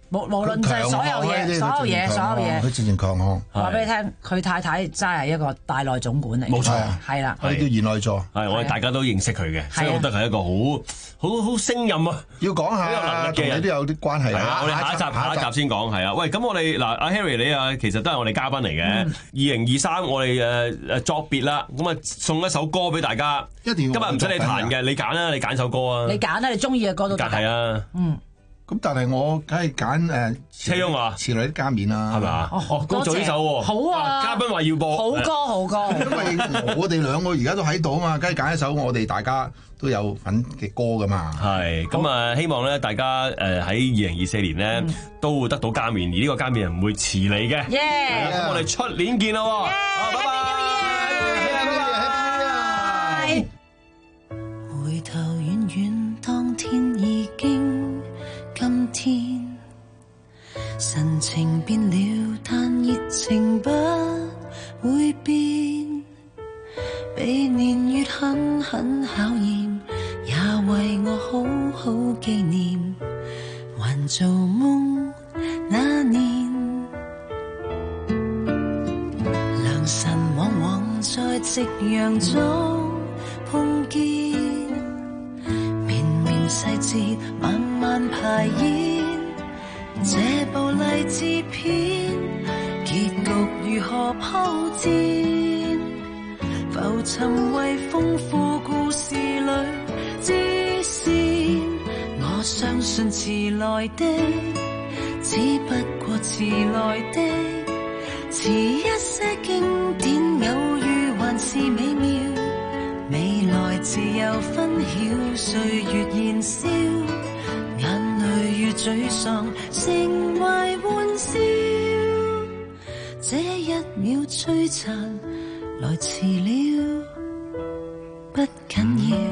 無無論就係所有嘢，所有嘢，所有嘢， 佢直情強項。 話俾你聽，佢太太真係一個大內總管嚟。 冇錯， 係啦， 佢叫賢內助。 係我哋大家都認識佢嘅，所以我覺得係一個好好好聲任啊！ 要講下，同你都有啲關係。 係啊，我哋下一集下一集先講。係啊，喂，咁我哋嗱，阿 Harry 你啊，其實都係我哋嘉賓嚟嘅。二零二三我哋誒誒作別啦，咁啊送一首歌俾大家。 一定要今日唔使你彈嘅，你揀啦，你揀首歌啊。 你揀啦，你中意嘅歌都得。 係啊， 嗯。 咁但係我梗係揀誒車翁啊， 遲來的加冕啦， 係咪啊？哦，咁做呢首喎。 好啊， 嘉賓話要播。 好歌好歌。 因為我哋兩個而家都喺度啊嘛，梗係揀一首我哋大家都有份嘅歌噶嘛。 係，咁啊希望咧大家誒喺二零二四年咧都會得到加冕，而呢個加冕唔會遲嚟嘅。 耶！ 咁我哋出年見啦喎。好，拜拜。 回頭遠遠，當天已經今天，神情變了，但熱情不會變。比年月狠狠考驗，也為我好好紀念，還做夢那年。良辰往往在夕陽中碰見，綿綿細節慢慢排演，這部勵志片結局如何鋪墊，浮沉為豐富故事裏支線。我相信遲來的只不過遲來的，遲一些經典偶遇還是美妙，未來自有分曉，歲月燃燒，眼淚與沮喪成為玩笑，這一秒摧殘來遲了不緊要。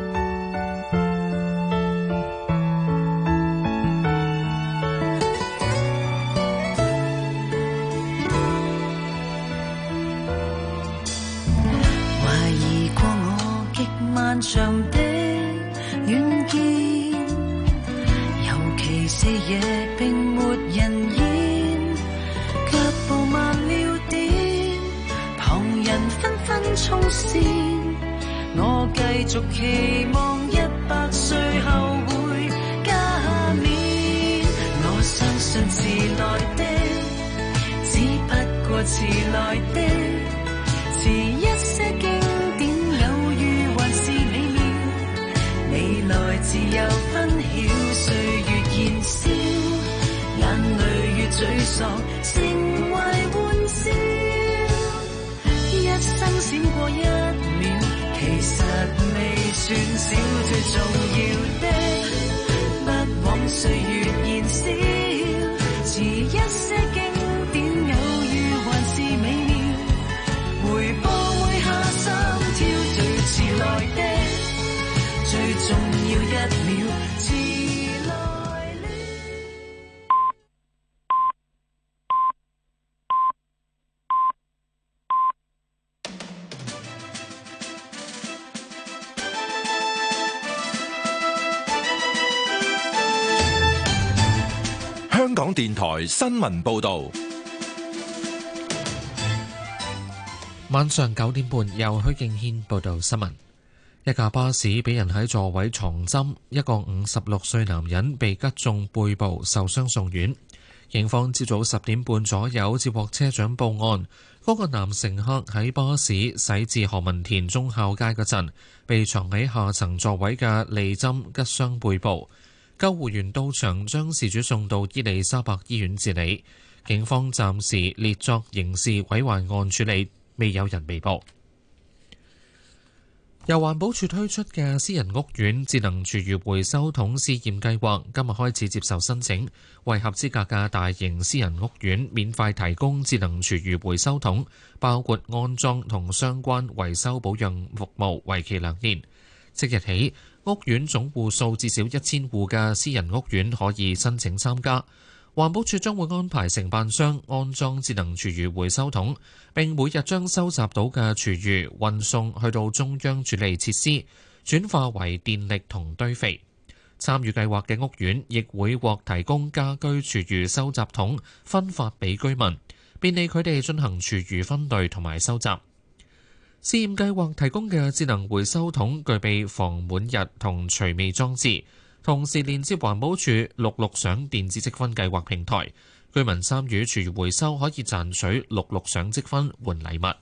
漫長的遠見，尤其四夜並沒人煙，腳步慢了點，旁人紛紛衝線，我繼續期望一百歲後會加冕。我相信遲來的只不過遲來的，遲一些經自由分曉，歲月燃燒，眼淚與沮喪成為玩笑，一生閃過一秒，其實未算少，最重要的不枉歲月燃燒，遲一些經典偶遇還是美妙，回報會下心跳，最遲來的最重要一秒，遲來了。 香港電台新聞報導， 晚上九點半由許敬軒報導新聞。一架巴士俾人喺座位藏針，一個五十六歲男人被擊中背部，受傷送院。警方朝早十點半左右接獲車長報案，嗰個男乘客喺巴士駛至何文田忠孝街嗰陣，被藏喺下層座位嘅利針擊傷背部。救護員到場將事主送到伊利沙伯醫院治理。警方暫時列作刑事毀壞案處理，未有人被捕。由環保署推出嘅私人屋苑智能廚餘回收桶試驗計劃今日開始接受申請，為合資格嘅大型私人屋苑免費提供智能廚餘回收桶，包括安裝同相關維修保養服務，為期兩年。即日起，屋苑總戶數至少一千戶嘅私人屋苑可以申請參加。環保署將會安排承辦商安裝智能廚餘回收桶，並每日將收集到嘅廚餘運送去到中央處理設施，轉化為電力同堆肥。 參與計劃嘅屋苑亦會獲提供家居廚餘收集桶，分發俾居民，便利佢哋進行廚餘分類同埋收集。試驗計劃提供嘅智能回收桶具備防滿日同除味裝置，同時連接環保署綠綠賞電子積分計劃平台。居民參與廚餘回收可以賺取綠綠賞積分換禮物。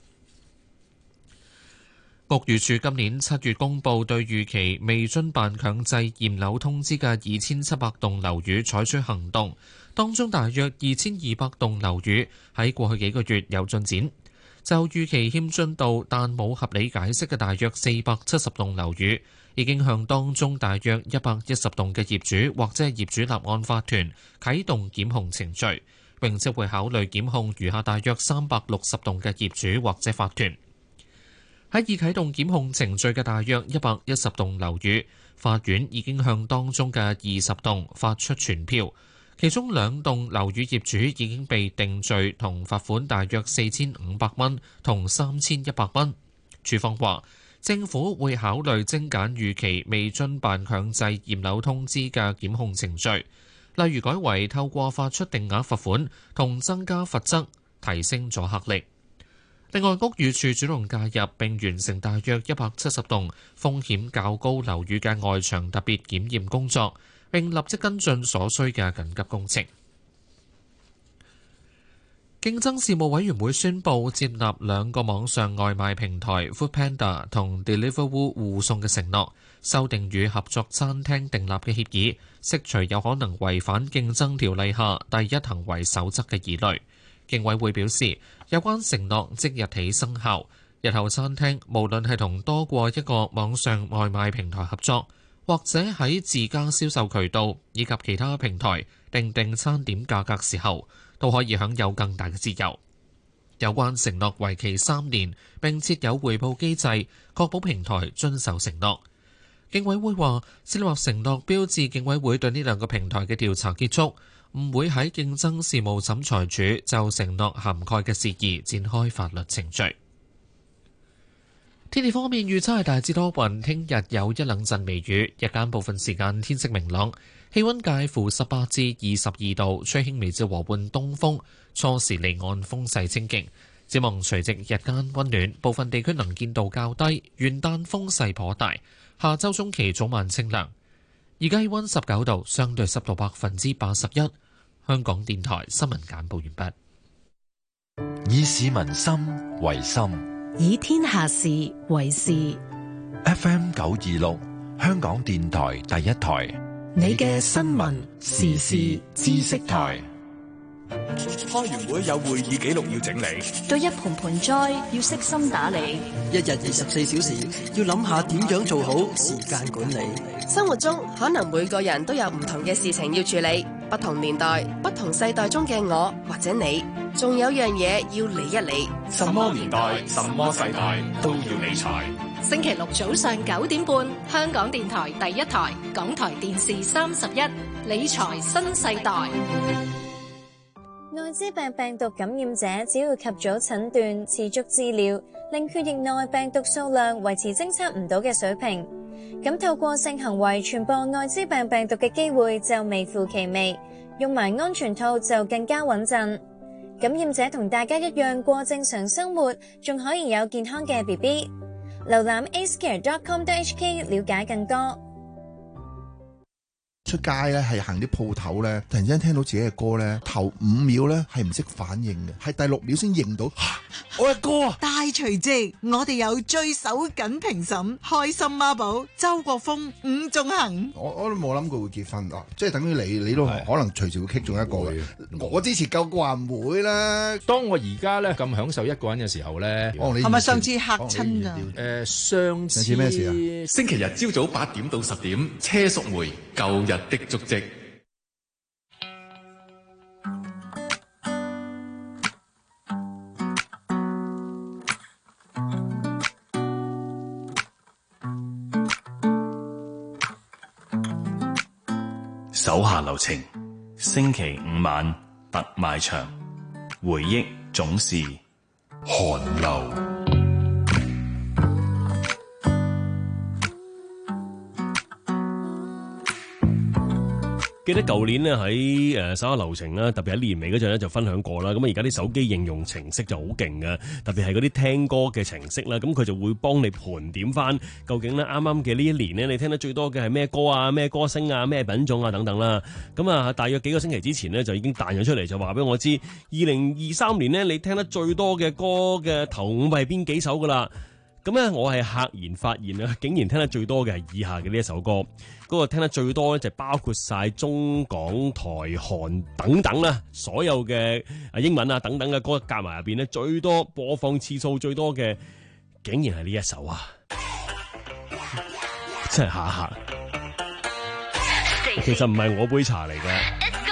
屋宇署今年七月公布對預期未遵辦強制驗樓通知嘅二千七百棟樓宇採取行動，當中大約二千二百棟樓宇喺過去幾個月有進展。就預期欠進度但冇合理解釋嘅大約四百七十棟樓宇，已經向當中大約一百一十棟嘅業主或者業主立案法團啟動檢控程序，並且會考慮檢控餘下大約三百六十棟嘅業主或者法團。喺已啟動檢控程序嘅大約一百一十棟樓宇，法院已經向當中嘅二十棟發出傳票，其中兩棟樓宇業主已經被定罪同罰款大約四千五百蚊同三千一百蚊。署方話，政府會考慮精簡預期未遵辦強制驗樓通知嘅檢控程序，例如改為透過發出定額罰款同增加罰則，提升阻嚇力。另外，屋宇署主動介入並完成大約一百七十棟風險較高樓宇嘅外牆特別檢驗工作，並立即跟進所需嘅緊急工程。競爭事務委員會宣布接納兩個網上外賣平台 Foodpanda 同 Deliveroo 互送嘅承諾，修訂與合作餐廳訂立嘅協議，釋除有可能違反競爭條例下第一行為守則嘅疑慮。競委會表示，有關承諾即日起生效，日後餐廳無論係同多過一個網上外賣平台合作，或者喺自家銷售渠道以及其他平台訂定餐點價格時候，都可以享有更大嘅自由。有關承諾為期三年，並設有回報機制，確保平台遵守承諾。競委會話，設立承諾標誌競委會對呢兩個平台嘅調查結束，唔會喺競爭事務審裁處就承諾涵蓋嘅事宜展開法律程序。天氣方面預測係大致多雲，聽日有一兩陣微雨，日間部分時間天色明朗，氣溫介乎十八至二十二度，吹輕微至和緩東風，初時離岸風勢清勁。展望除夕日間溫暖，部分地區能見度較低，元旦風勢頗大。下週中期早晚清涼。而家氣溫十九度，相對濕度百分之八十一。香港電台新聞簡報完畢。 以市民心為心， 以天下事為事。 F M 九二六，香港電台第一台， 你嘅新聞時事知識台。 開完會有會議記錄要整理， 對一盆盆栽要悉心打理， 一日二十四小時要諗下點樣做好時間管理。 生活中可能每個人都有唔同嘅事情要處理，不同年代、不同世代中嘅我或者你，仲有樣嘢要理一理。 什麼年代、什麼世代都要理財。 星期六早上九點半，香港電台第一台，港台電視三十一，理財新世代。 艾滋病病毒感染者只要及早診斷、持續治療，令血液內病毒數量維持偵測唔到嘅水平，咁透過性行為傳播艾滋病病毒嘅機會就微乎其微，用埋安全套就更加穩陣。感染者同大家一樣過正常生活，仲可以有健康嘅 B B。瀏覽 a c e care dot com dot h k 了解更多。 出街咧係行啲鋪頭咧，突然之間聽到自己嘅歌咧，頭五秒咧係唔識反應嘅，係第六秒先認到我嘅歌啊！ 大除夕，我哋有最手緊評審，開心孖寶周國峰、伍仲衡。 我我都冇諗過會結婚啊！即係等於你，你都可能隨時會棘中一個嘅。我之前夠過話唔會啦。 當我而家咧咁享受一個人嘅時候咧， 係咪上次嚇親啊？ 誒，上次咩事啊？ 星期日朝早八點到十點，車淑梅舊日的足跡。 手下留情，星期五晚特賣場，回憶總是寒流。 記得舊年咧喺誒手下留情啦，特別喺年尾嗰陣咧就分享過啦。咁而家啲手機應用程式就好勁嘅，特別係嗰啲聽歌嘅程式啦，咁佢就會幫你盤點翻究竟咧啱啱嘅呢一年咧，你聽得最多嘅係咩歌啊、咩歌星啊、咩品種啊等等啦。咁啊，大約幾個星期之前呢，就已經彈咗出嚟，就話俾我知，二零二三年呢，你聽得最多嘅歌嘅頭五位係邊幾首噶啦。咁咧，我係赫然發現啊，竟然聽得最多嘅係以下嘅呢一首歌。嗰個聽得最多咧，就包括晒中港台韓等等啦，所有嘅啊英文啊等等嘅歌夾埋入邊咧，最多播放次數最多嘅，竟然係呢一首啊！真係下下，其實唔係我杯茶嚟嘅。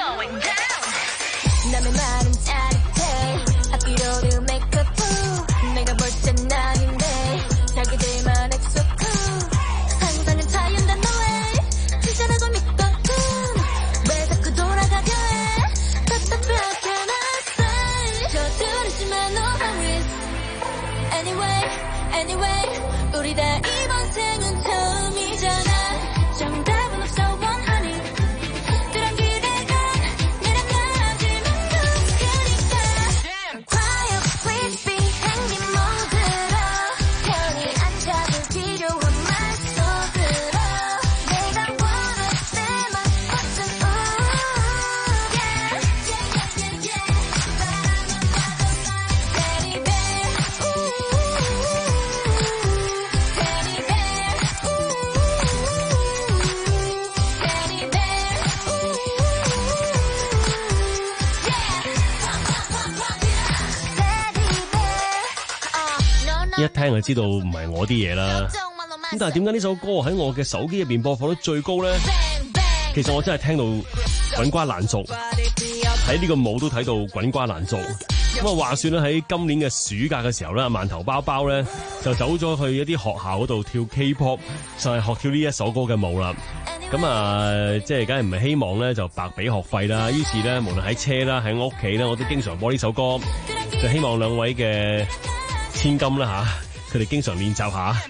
一聽就知道唔係我啲嘢啦，咁但係點解呢首歌喺我嘅手機入邊播放率最高咧？其實我真係聽到滾瓜爛熟，睇呢個舞都睇到滾瓜爛熟。咁啊，話說咧喺今年嘅暑假嘅時候咧，饅頭包包咧就走咗去一啲學校嗰度跳 K-pop， 就係學跳呢一首歌嘅舞啦。咁啊，即係梗係唔係希望咧就白俾學費啦。於是咧，無論喺車啦，喺我屋企咧，我都經常播呢首歌，就希望兩位嘅千金啦吓，佢哋經常練習下。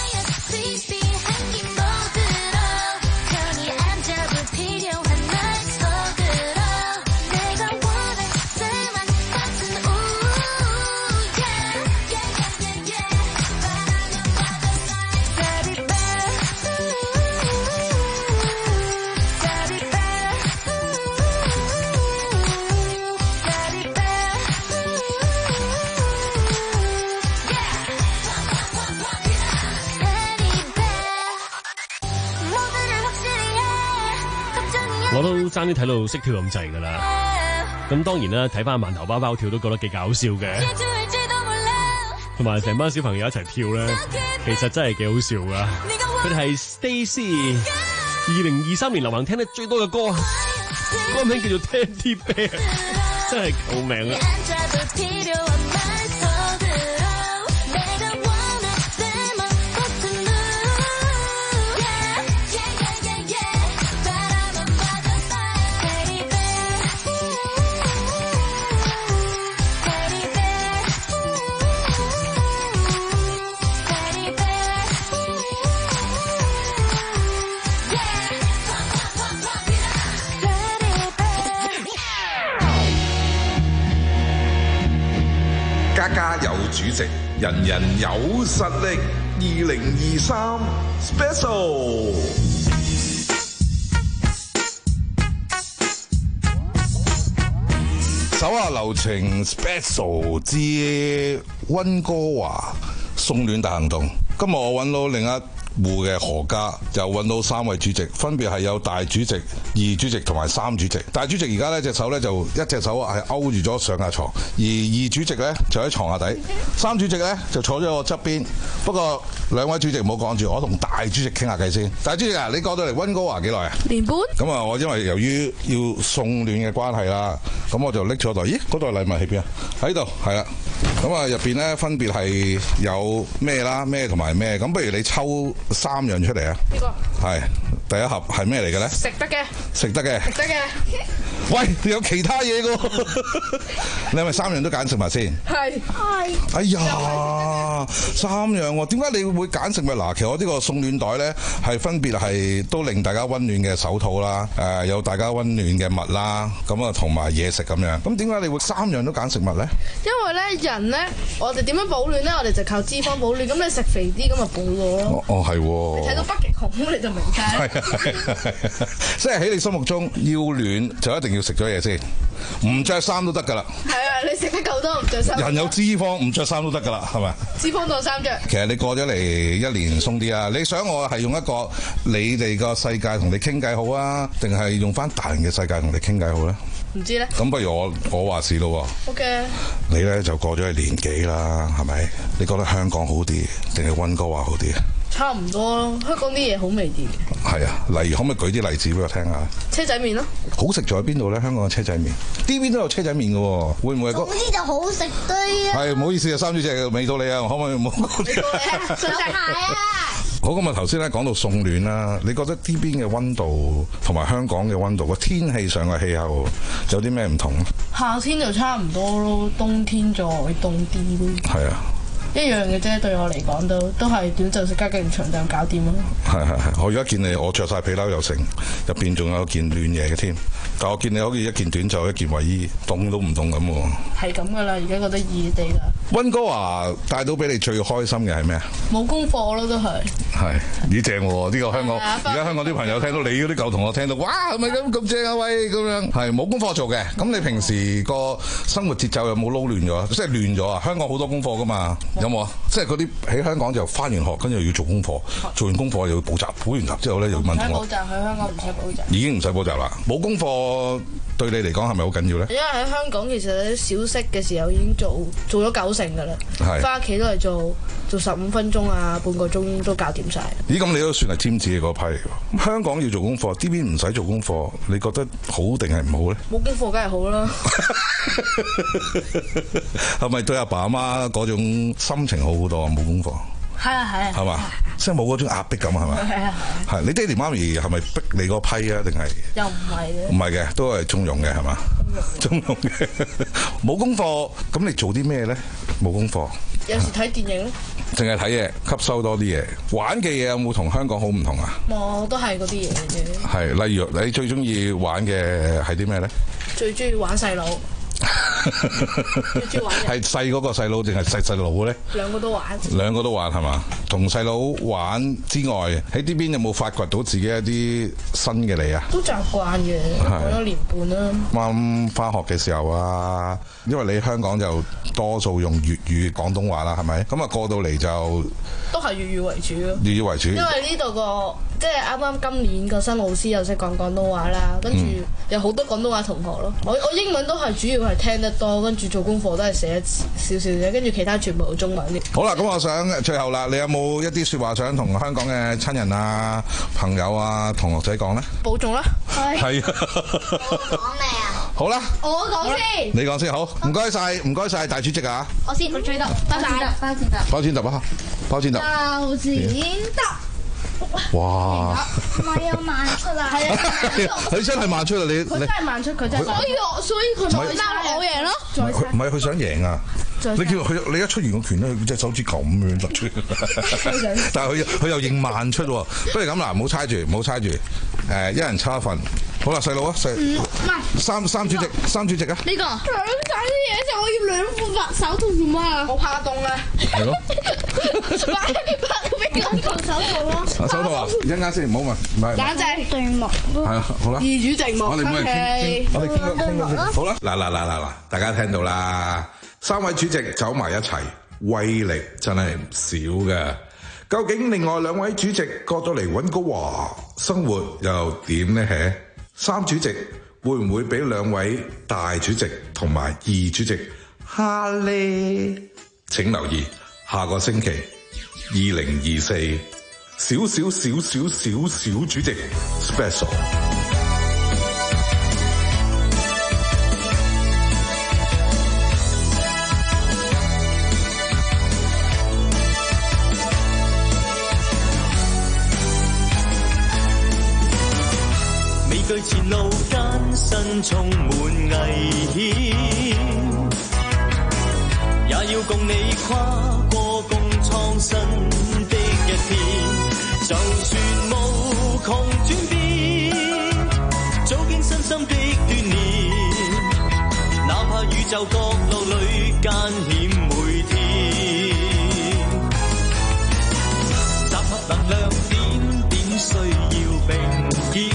我都爭啲睇到識跳咁滯噶啦，咁當然啦，睇翻饅頭包包跳都覺得幾搞笑嘅，同埋成班小朋友一齊跳咧，其實真係幾好笑噶。佢哋係 Stacy， 二零二三年流行聽得最多嘅歌，歌名叫做 Teddy Bear， 真係救命啊！ 家家有主席，人人有實力。二零二三 Special， 手下留情 Special 之溫哥華送暖大行動。今日我揾到另一戶嘅何家，就揾到三位主席，分別係有大主席、二主席同埋三主席。大主席而家呢隻手呢，就一隻手係勾住咗上架床，而二主席呢，就喺床下底，三主席呢，就坐咗我側邊。不過兩位主席唔好講住，我同大主席傾下偈先。大主席啊，你過到嚟溫哥華幾耐啊？ 年半。咁啊，我因為由於要送暖嘅關係啦，咁我就拎咗袋。咦，嗰袋禮物喺邊啊？喺度，係啦。咁啊，入邊咧分別係有咩啦，咩同埋咩。咁不如你抽三樣出嚟啊？呢個係第一盒係咩嚟嘅咧？ 食得嘅。 食得嘅。 食得嘅。 喂，有其他嘢噶？你係咪三樣都揀食物先？ 係係。 哎呀，三樣喎，點解你會揀食物？嗱，其實我呢個送暖袋咧，係分別係都令大家溫暖嘅手套啦，誒、呃、有大家溫暖嘅襪啦，咁啊同埋嘢食咁樣。咁點解你會三樣都揀食物咧？ 因為咧人咧，我哋點樣保暖咧？我哋就靠脂肪保暖。咁你食肥啲，咁咪補咗咯。 哦，係喎。 你睇到北極熊，咁你就明晒。 係係係，即係喺你心目中要暖就一定要食咗嘢先，唔着衫都得㗎啦。係啊， 你食得夠多唔着衫。 人有脂肪唔着衫都得㗎啦，係咪？ 脂肪當衫着。 其實你過咗嚟一年鬆啲啊！你想我係用一個你哋個世界同你傾偈好啊，定係用翻大人嘅世界同你傾偈好咧？ 唔知咧。 咁不如我我話事咯喎。 OK。 你咧就過咗去年幾啦，係咪？你覺得香港好啲定係溫哥華好啲啊？ 差唔多咯，香港啲嘢好味啲嘅。 係啊，例如可唔可以舉啲例子俾我聽下？ 車仔麵咯。好食在邊度咧？香港嘅車仔麵，呢邊都有車仔麵嘅喎，會唔會？ 總之就好食堆啊！ 係，唔好意思啊，三主席未到你啊，可唔可以唔好？ 未到你啊，上鞋啊！ 好，咁啊頭先咧講到送暖啦，你覺得呢邊嘅溫度同埋香港嘅溫度個天氣上嘅氣候有啲咩唔同？ 夏天就差唔多咯，冬天再凍啲咯。 係啊。 一樣嘅啫，對我嚟講都都係短袖加件長袖搞掂咯。係係係， 我而家見你，我着晒皮褸又成，入邊仲有件暖嘢嘅添。但我見你好似一件短袖一件衛衣，凍都唔凍咁喎。係咁噶啦，而家覺得熱地啦。溫哥華帶到俾你最開心嘅係咩啊？冇功課咯，都係。係，咦正喎！呢個香港，而家香港啲朋友聽到你嗰啲舊同學聽到，哇係咪咁咁正啊？喂，咁樣係冇功課做嘅。咁你平時個生活節奏有冇撈亂咗？即係亂咗啊！香港好多功課噶嘛。有冇啊？即係嗰啲喺香港就翻完學，跟住又要做功課，做完功課又要補習，補完習之後咧又要問同學。唔使補習，喺香港唔使補習。已經唔使補習啦。冇功課對你嚟講係咪好緊要咧？因為喺香港其實小息嘅時候已經做做咗九成㗎啦，翻屋企都係做做十五分鐘啊，半個鐘都搞掂晒。咦？咁你都算係尖子嘅嗰批嚟喎。香港要做功課，呢邊唔使做功課，你覺得好定係唔好咧？冇功課梗係好啦。係咪對阿爸阿媽嗰種心情好好多啊？冇功課。係啊係啊。係嘛？即係冇嗰種壓迫感係咪？係啊係。係你爹哋媽咪係咪逼你嗰批啊？定係？又唔係嘅。唔係嘅，都係中庸嘅係嘛？中庸嘅。冇功課，咁你做啲咩咧？冇功課。有時睇電影咯。淨係睇嘢，吸收多啲嘢。玩嘅嘢有冇同香港好唔同啊？冇，都係嗰啲嘢嘅啫。係，例如你最中意玩嘅係啲咩咧？最中意玩細佬。係細嗰個細佬定係細細佬咧？兩個都玩。兩個都玩係嘛？同細佬玩之外，喺呢邊有冇發掘到自己一啲新嘅你啊？都習慣嘅，過咗年半啦。啱返學嘅時候啊，因為你香港就多數用粵語廣東話啦，係咪？咁啊過到嚟就都係粵語為主咯。粵語為主。因為呢度個即係啱啱今年個新老師又識講廣東話啦，跟住有好多廣東話同學咯。我我英文都係主要係聽得多，跟住做功課都係寫少少啫，跟住其他全部都中文嘅。好啦，咁我想最後啦，你有冇一啲説話想同香港嘅親人啊、朋友啊、同學仔講咧？保重啦。係。係。我講咩啊？好啦。我講先。你講先好，唔該晒，唔該晒大主席啊。我先，我最得。包錢揼，包錢揼。包錢揼啊！包錢揼。包錢揼。哇！唔係啊，慢出啊！係啊，佢真係慢出啊！你佢真係慢出，佢真係。所以我所以佢咪爭我贏咯。唔係佢想贏啊！你叫佢你一出完個拳咧，佢隻手指咁樣突出。但係佢佢又認慢出喎。不如咁嗱，唔好猜住，唔好猜住。誒，一人抽一份。好啦，細佬啊，細唔係三三主席，三主席啊。呢個兩仔啲嘢就我要兩副白手套做乜啊？我怕凍啊。係咯。擺擺邊個手套咯？手套啊！一陣間先，唔好問，唔係。簡直對幕。係啊，好啦。二主席幕。我哋每人傾，我哋傾個傾個先。好啦，嗱嗱嗱嗱嗱，大家聽到啦，三位主席走埋一齊，威力真係唔少嘅。究竟另外兩位主席過咗嚟溫哥華生活又點呢？嘿，三主席會唔會俾兩位大主席同埋二主席蝦呢？請留意下個星期二零二四少少少少少少主席 special。 前路艱辛間充滿危險，也要共你跨過共創新的一天。就算無窮轉變，早經身心的鍛鍊，哪怕宇宙角落裏艱險每天，集合能量點點需要並肩，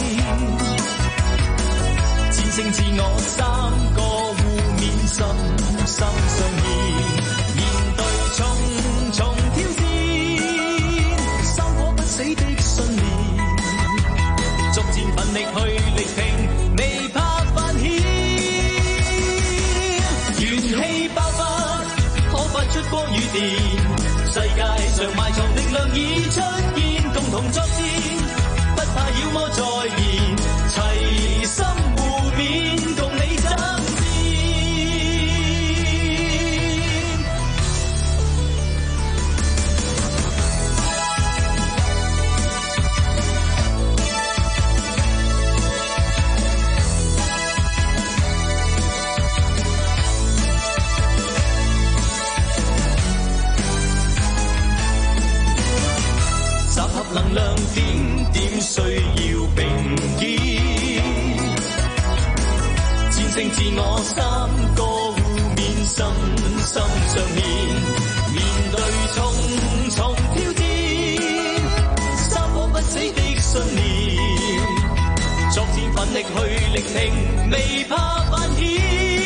戰勝自我三個互勉心心相牽，面對重重挑戰，三顆不死的信念，逐漸奮力去力拼，未怕犯險，元氣爆發，可發出光與電，世界上埋藏力量已出現，共同作戰，不怕妖魔再現，齊心互勉，共你爭戰。集合能量點點需要並肩，戰勝自我三個互勉心心相牽，面對重重挑戰，三顆不死的信念，作戰奮力去力拼，未怕犯險，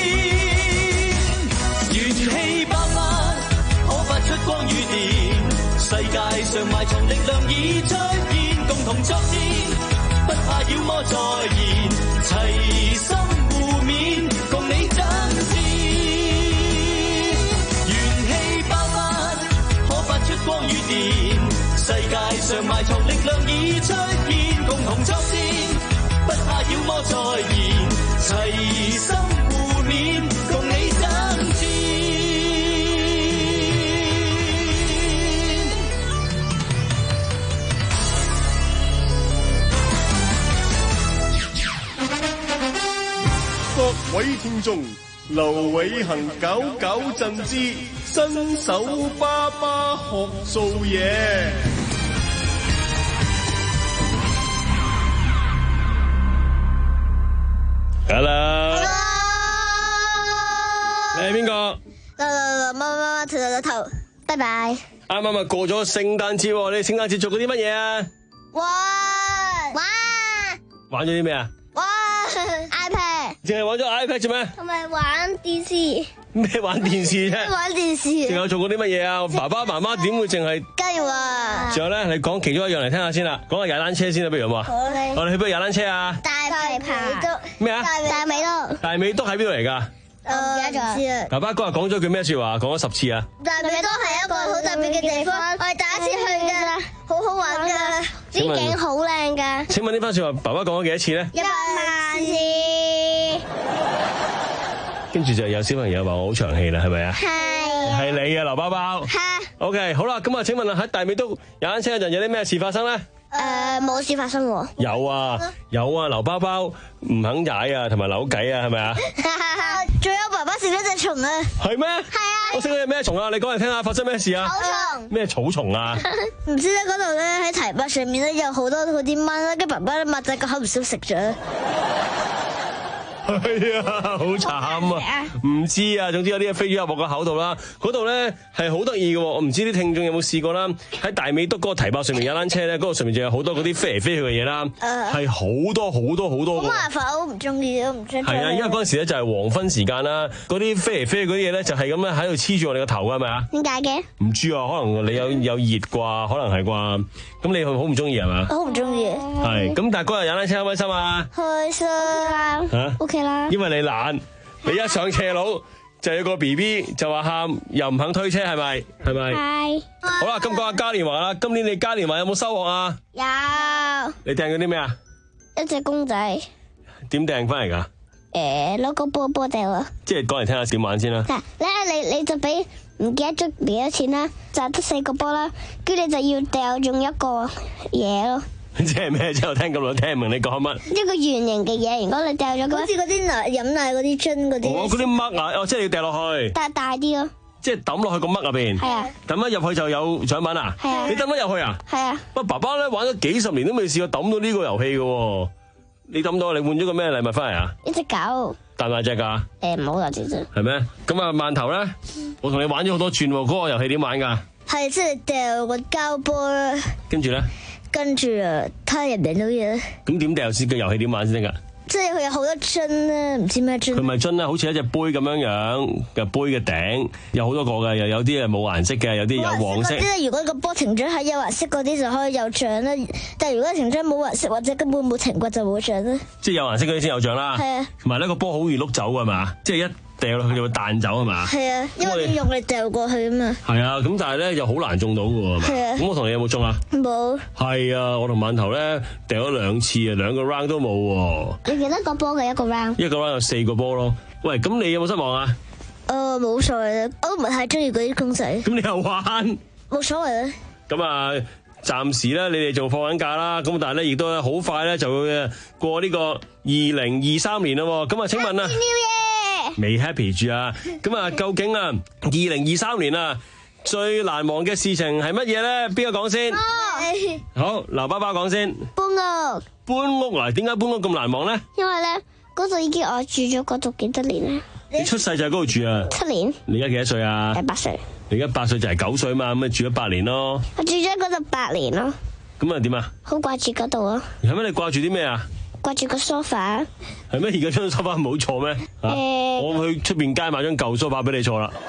元氣爆發，可發出光與電，世界上埋藏力量已出現，共同作戰，不怕妖魔再現，齊心互勉，共你爭戰。元氣爆發，可發出光與電，世界上埋藏力量已出現，共同作戰，不怕妖魔再現，齊心互勉，共你爭戰。 各位聽眾，劉偉恒搞搞震之新手爸爸學做嘢。 Hello， 你係邊個？ 媽媽媽媽頭頭頭，拜拜。 啱啱啊過咗聖誕節喎，你聖誕節做過啲乜嘢啊？ 玩玩玩咗啲咩啊？ 玩 iPad， 淨係玩咗 iPad 啫咩？ 同埋玩電視。 咩玩電視啫？ 玩電視。 仲有做過啲乜嘢啊？爸爸媽媽點會淨係？ 梗係玩。 仲有咧，你講其中一樣嚟聽下先啦。講下踩單車先啦，不如咁話。 好咧。 我哋去邊度踩單車啊？ 大皮扒。 咩啊？ 大美督。 大美督喺邊度嚟㗎？ 我唔記得咗。 爸爸嗰日講咗句咩説話？講咗十次啊！ 大美督係一個好特別嘅地方，我係第一次去㗎，好好玩㗎，啲景好靚㗎。 請問呢番説話，爸爸講咗幾多次咧？ 一百萬次。 跟住就有小朋友話我好長氣啦，係咪啊？ 係。 係你啊，劉包包。 係。 OK，好啦，咁啊，請問啊，喺大美督踩單車嗰陣有啲咩事發生咧？ 誒，冇事發生喎。 有啊，有啊，劉包包唔肯踩啊，同埋扭計啊，係咪啊？ 仲有爸爸食咗隻蟲啊！ 係咩？係啊！我識咗隻咩蟲啊？你講嚟聽下，發生咩事啊？ 草蟲。 咩草蟲啊？ 唔知咧，嗰度咧喺堤壩上面咧有好多嗰啲蚊啦，跟爸爸咧擘大個口唔小食咗。 係啊，好慘啊！唔知啊，總之有啲嘢飛咗入我個口度啦。嗰度咧係好得意嘅，我唔知啲聽眾有冇試過啦。喺大美督嗰個堤壩上面踩單車咧，嗰、嗰個上面就有好多嗰啲飛嚟飛去嘅嘢啦，係好、uh, 多好多好多。 好麻煩，我唔中意，我唔中意。 係啊，因為嗰陣時咧就係黃昏時間啦，嗰啲飛嚟飛去嗰啲嘢咧就係咁樣喺度黐住我哋個頭㗎，係咪啊？ 點解嘅？唔知啊，可能你有有熱啩，可能係啩。咁你好唔中意係嘛？ 我好唔中意。 係，咁但係嗰日踩單車開唔開心啊？ 開心。 嚇 ？OK 啦。 因為你懶，你一上斜路就有個 B B 就話喊，又唔肯推車，係咪？係咪？ 係。 好啦，咁講下嘉年華啦。今年你嘉年華有冇收穫啊？ 有。 你訂咗啲咩啊？ 一隻公仔。 點訂翻嚟㗎？ 誒，攞個波波掉啊！ 即係講嚟聽下點玩先啦。 嗱，咧你你就俾唔記得咗幾多錢啦，就得四個波啦，跟住你就要掉中一個嘢咯。 即係咩？之後聽咁耐聽唔明你講乜？ 一個圓形嘅嘢，如果你掉咗，好似嗰啲奶飲奶嗰啲樽嗰啲。 哦，嗰啲麥啊，哦，即係要掉落去。 但係大啲咯。 即係抌落去個麥入邊。 係啊。 抌一入去就有獎品啊？ 係啊。 你抌得入去啊？ 係啊。 不過爸爸咧玩咗幾十年都未試過抌到呢個遊戲嘅。你抌到，你換咗個咩禮物翻嚟啊？ 一隻狗。 大大隻㗎？ 誒唔好大隻啫。 係咩？咁啊饅頭咧，我同你玩咗好多轉喎，嗰個遊戲點玩㗎？ 係即係掉個膠波啦。跟住咧？跟住啊，睇入邊都嘢。 咁點掉先？個遊戲點玩先得㗎？ 即係佢有好多樽咧，唔知咩樽。 佢咪樽咧，好似一隻杯咁樣樣嘅杯嘅頂，有好多個嘅，又有啲係冇顏色嘅，有啲有黃色。 即係如果個波停咗喺有顏色嗰啲就可以有獎啦，但係如果停咗冇顏色或者根本冇停過就冇獎啦。 即係有顏色嗰啲先有獎啦。係啊。同埋呢個波好易碌走㗎嘛，即係一掉落去就會彈走係嘛？係啊，因為你用力掉過去啊嘛。係啊，咁但係咧又好難中到㗎喎。係啊。咁我同你有冇中啊？ 冇。 係啊，我同饅頭咧掉咗兩次啊，兩個 round 都冇喎。 你幾多個波嘅一個 round？ 一個 round 有四個波咯。喂，咁你有冇失望啊？ 誒，冇所謂啦，我都唔係太中意嗰啲公仔。 咁你又玩？ 冇所謂啦。咁啊，暫時咧你哋仲放緊假啦，咁但係咧亦都好快咧就會過呢個二零二三年啦。咁啊，請問啊？未 happy 住啊！咁啊，究竟啊，二零二三年啊，最難忘嘅事情係乜嘢咧？邊個講先？好，劉爸爸講先。 搬屋。 搬屋啊？點解搬屋咁難忘咧？ 因為咧，嗰度已經我住咗嗰度幾多年咧。 你出世就喺嗰度住啊？ 七年。 你而家幾多歲啊？ 係八歲。 你而家八歲就係九歲嘛？咁啊住咗八年咯。 我住咗嗰度八年咯。 咁啊點啊？ 好掛住嗰度啊！ 係咩？你掛住啲咩啊？ 掛住個 sofa。係咩？而家張 sofa 冇坐咩？誒、欸，我去出邊街買張舊 sofa 俾你坐啦。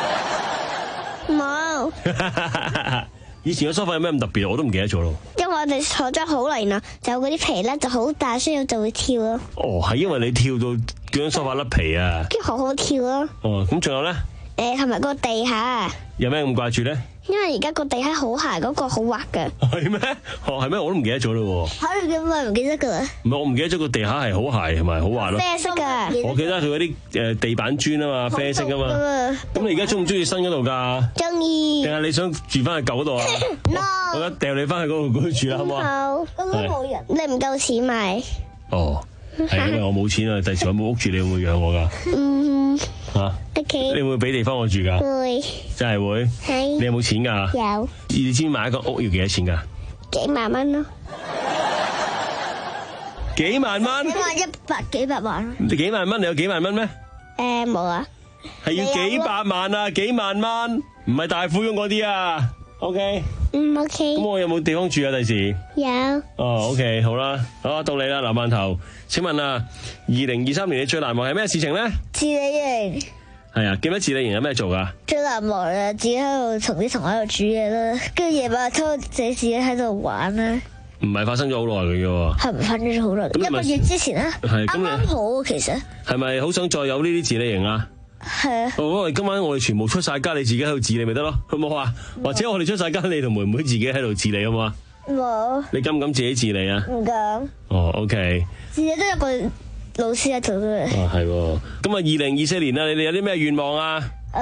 冇。 以前個 sofa 有咩咁特別？我都唔記得咗咯。 因為我哋坐咗好耐啦，就嗰啲皮咧就好大，所以就會跳咯。 哦，係因為你跳到嗰張 sofa 甩皮啊。 跟住好好跳咯。 哦，咁仲有咧？ 誒，同埋個地下。 有咩咁掛住咧？ 因為而家個地下好鞋，嗰個好滑嘅。 係咩？哦，係咩？我都唔記得咗咯。 嚇你點解唔記得噶啦？ 唔係我唔記得咗個地下係好鞋同埋好滑咯。 啡色噶。 我記得佢嗰啲誒地板磚啊嘛，啡色啊嘛。咁你而家中唔中意新嗰度㗎？ 中意。定係你想住翻去舊嗰度啊 ？No。 我而家掉你翻去嗰度嗰度住啦，好唔好啊？ 好。咁都冇人。你唔夠錢買。 哦。係因為我冇錢啊！第時我冇屋住，你會唔會養我㗎？嗯。嚇。屋企。你會唔會俾地方我住㗎？會。真係會。係。你有冇錢㗎？有。你知唔知買一個屋要幾多錢㗎？ 幾萬蚊咯。 幾萬蚊？ 一萬一百幾百萬。 你幾萬蚊？你有幾萬蚊咩？ 誒冇啊。 係要幾百萬啊！幾萬蚊，唔係大富翁嗰啲啊。OK。 嗯 OK。 咁我有冇地方住啊？第時。 有。 哦 OK，好啦，好到你啦，劉饅頭。請問啊，二零二三年你最難忘係咩事情咧？ 自理營。 係啊，記得自理營有咩做噶？ 最難忘啊，自己喺度同啲同學喺度煮嘢啦，跟住夜晚偷自己自己喺度玩啦。 唔係發生咗好耐嘅啫。係唔發生咗好耐？一個月之前啊。係啱啱好其實。係咪好想再有呢啲自理營啊？係啊。我哋今晚我哋全部出晒街，你自己喺度自理咪得咯，好唔好啊？或者我哋出晒街，你同妹妹自己喺度自理好唔好啊？冇。你敢唔敢自己自理啊？唔敢。哦 ，OK。自己都有個老師喺度嘅。哦，係喎。咁啊，二零二四年啊，你哋有啲咩願望啊？誒、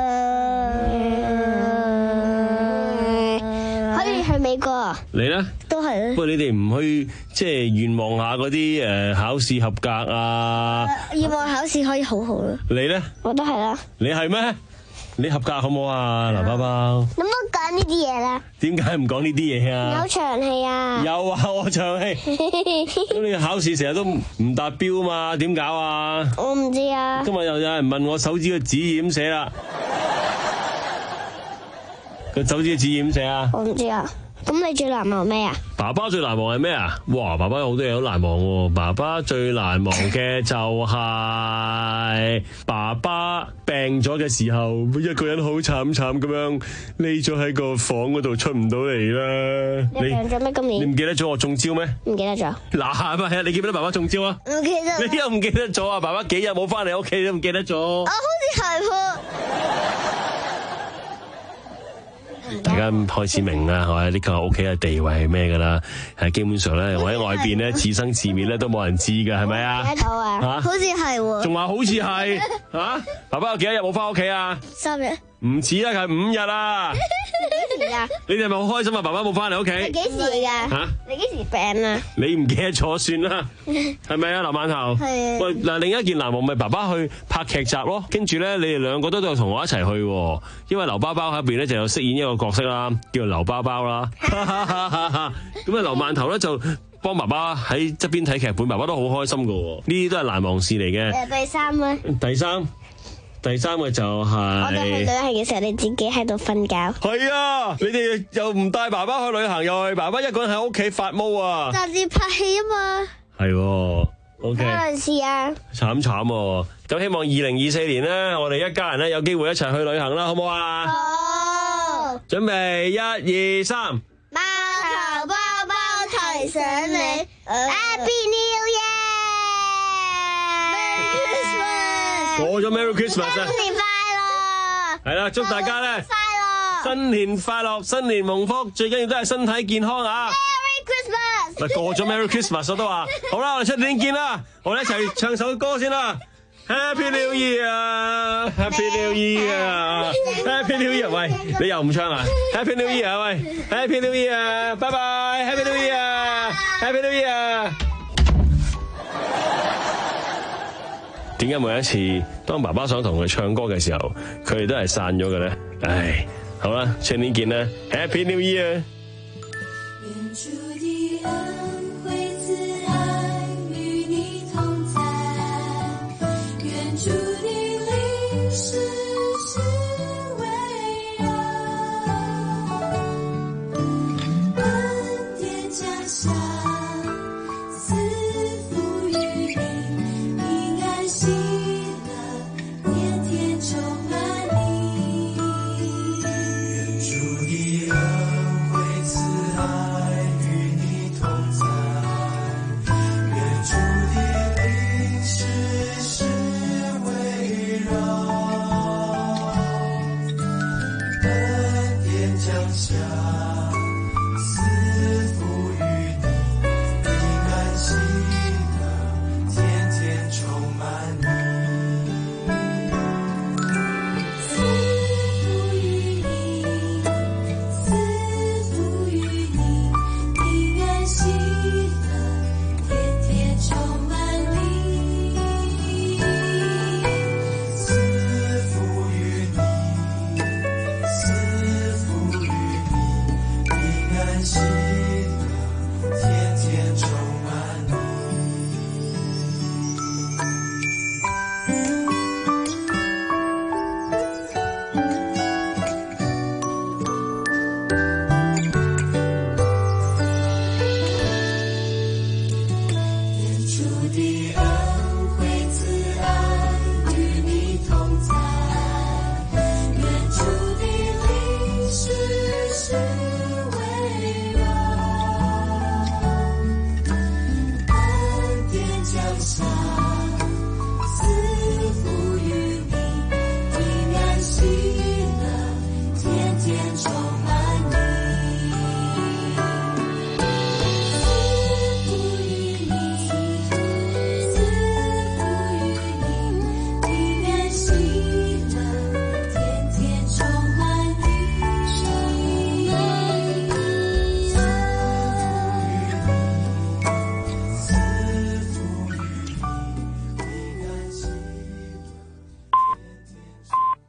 呃，可以去美國。你咧？都係咧。不過你哋唔去即係願望下嗰啲誒考試合格啊？願望考試可以好好咯。你咧？我都係啦。你係咩？你合格好唔好啊？劉包包。你唔好講呢啲嘢啦。點解唔講呢啲嘢啊？有長氣啊！又話我長氣。咁你考試成日都唔達標啊嘛？點搞啊？我唔知啊。今日又有人問我手指個指點寫啦。個手指嘅指點寫啊？我唔知啊。咁你最難忘咩啊？爸爸最難忘係咩啊？哇！爸爸有好多嘢好難忘喎。爸爸最難忘嘅就係爸爸病咗嘅時候，一個人好慘慘咁樣匿咗喺個房嗰度出唔到嚟啦。你病咗咩？今年你唔記得咗我中招咩？唔記得咗。嗱係咪啊？你記唔記得爸爸中招啊？唔記得。你又唔記得咗啊？爸爸幾日冇翻嚟屋企都唔記得咗。我好似係喎。大家開始明啦，係咪？呢個屋企嘅地位係咩噶啦？係基本上咧，我喺外邊咧，自生自滅咧，都冇人知噶，係咪啊？睇到啊，吓，好似係喎。仲話好似係，吓，爸爸有幾多日冇翻屋企啊？三日。唔止啦，係五日啊！ 幾時㗎？ 你哋係咪好開心啊？爸爸冇翻嚟屋企。 幾時㗎？ 嚇？ 你幾時病啊？ 你唔記得咗算啦，係咪啊，劉饅頭？ 係啊。 喂，嗱，另一件難忘咪爸爸去拍劇集咯，跟住咧你哋兩個都都有同我一齊去喎，因為劉包包喺入邊咧就有飾演一個角色啦，叫做劉包包啦。咁啊，劉饅頭咧就幫爸爸喺側邊睇劇本，爸爸都好開心噶喎，呢啲都係難忘事嚟嘅。 誒，第三咧？ 第三。第三個就係、是、 我哋去旅行嘅時候，你自己喺度瞓覺。 係啊，你哋又唔帶爸爸去旅行，又係爸爸一個人喺屋企發毛啊！ 雜誌拍戲啊嘛。係喎 ，OK。 有陣時啊。慘慘喎！咁希望二零二四年咧，我哋一家人咧有機會一齊去旅行啦，好唔好啊？ 好。 準備一二三。 貓頭包包提醒你 ，Happy New Year！ 過咗 Merry Christmas 啊！ 新年快樂！ 係啦，祝大家咧新年快樂，新年蒙福，最緊要都係身體健康啊 ！Merry Christmas！ 咪過咗 Merry Christmas 我都話，好啦，我哋出年見啦，我哋一齊唱首歌先啦 ！Happy New Year！Happy New Year！Happy New Year！ 喂，你又唔唱啊 ？Happy New Year！ 喂 ，Happy New Year！ 拜拜 ！Happy New Year！Happy New Year！點解每一次當爸爸想同佢唱歌嘅時候，佢哋都係散咗嘅咧？唉，好啦，出年見啦 ，Happy New Year！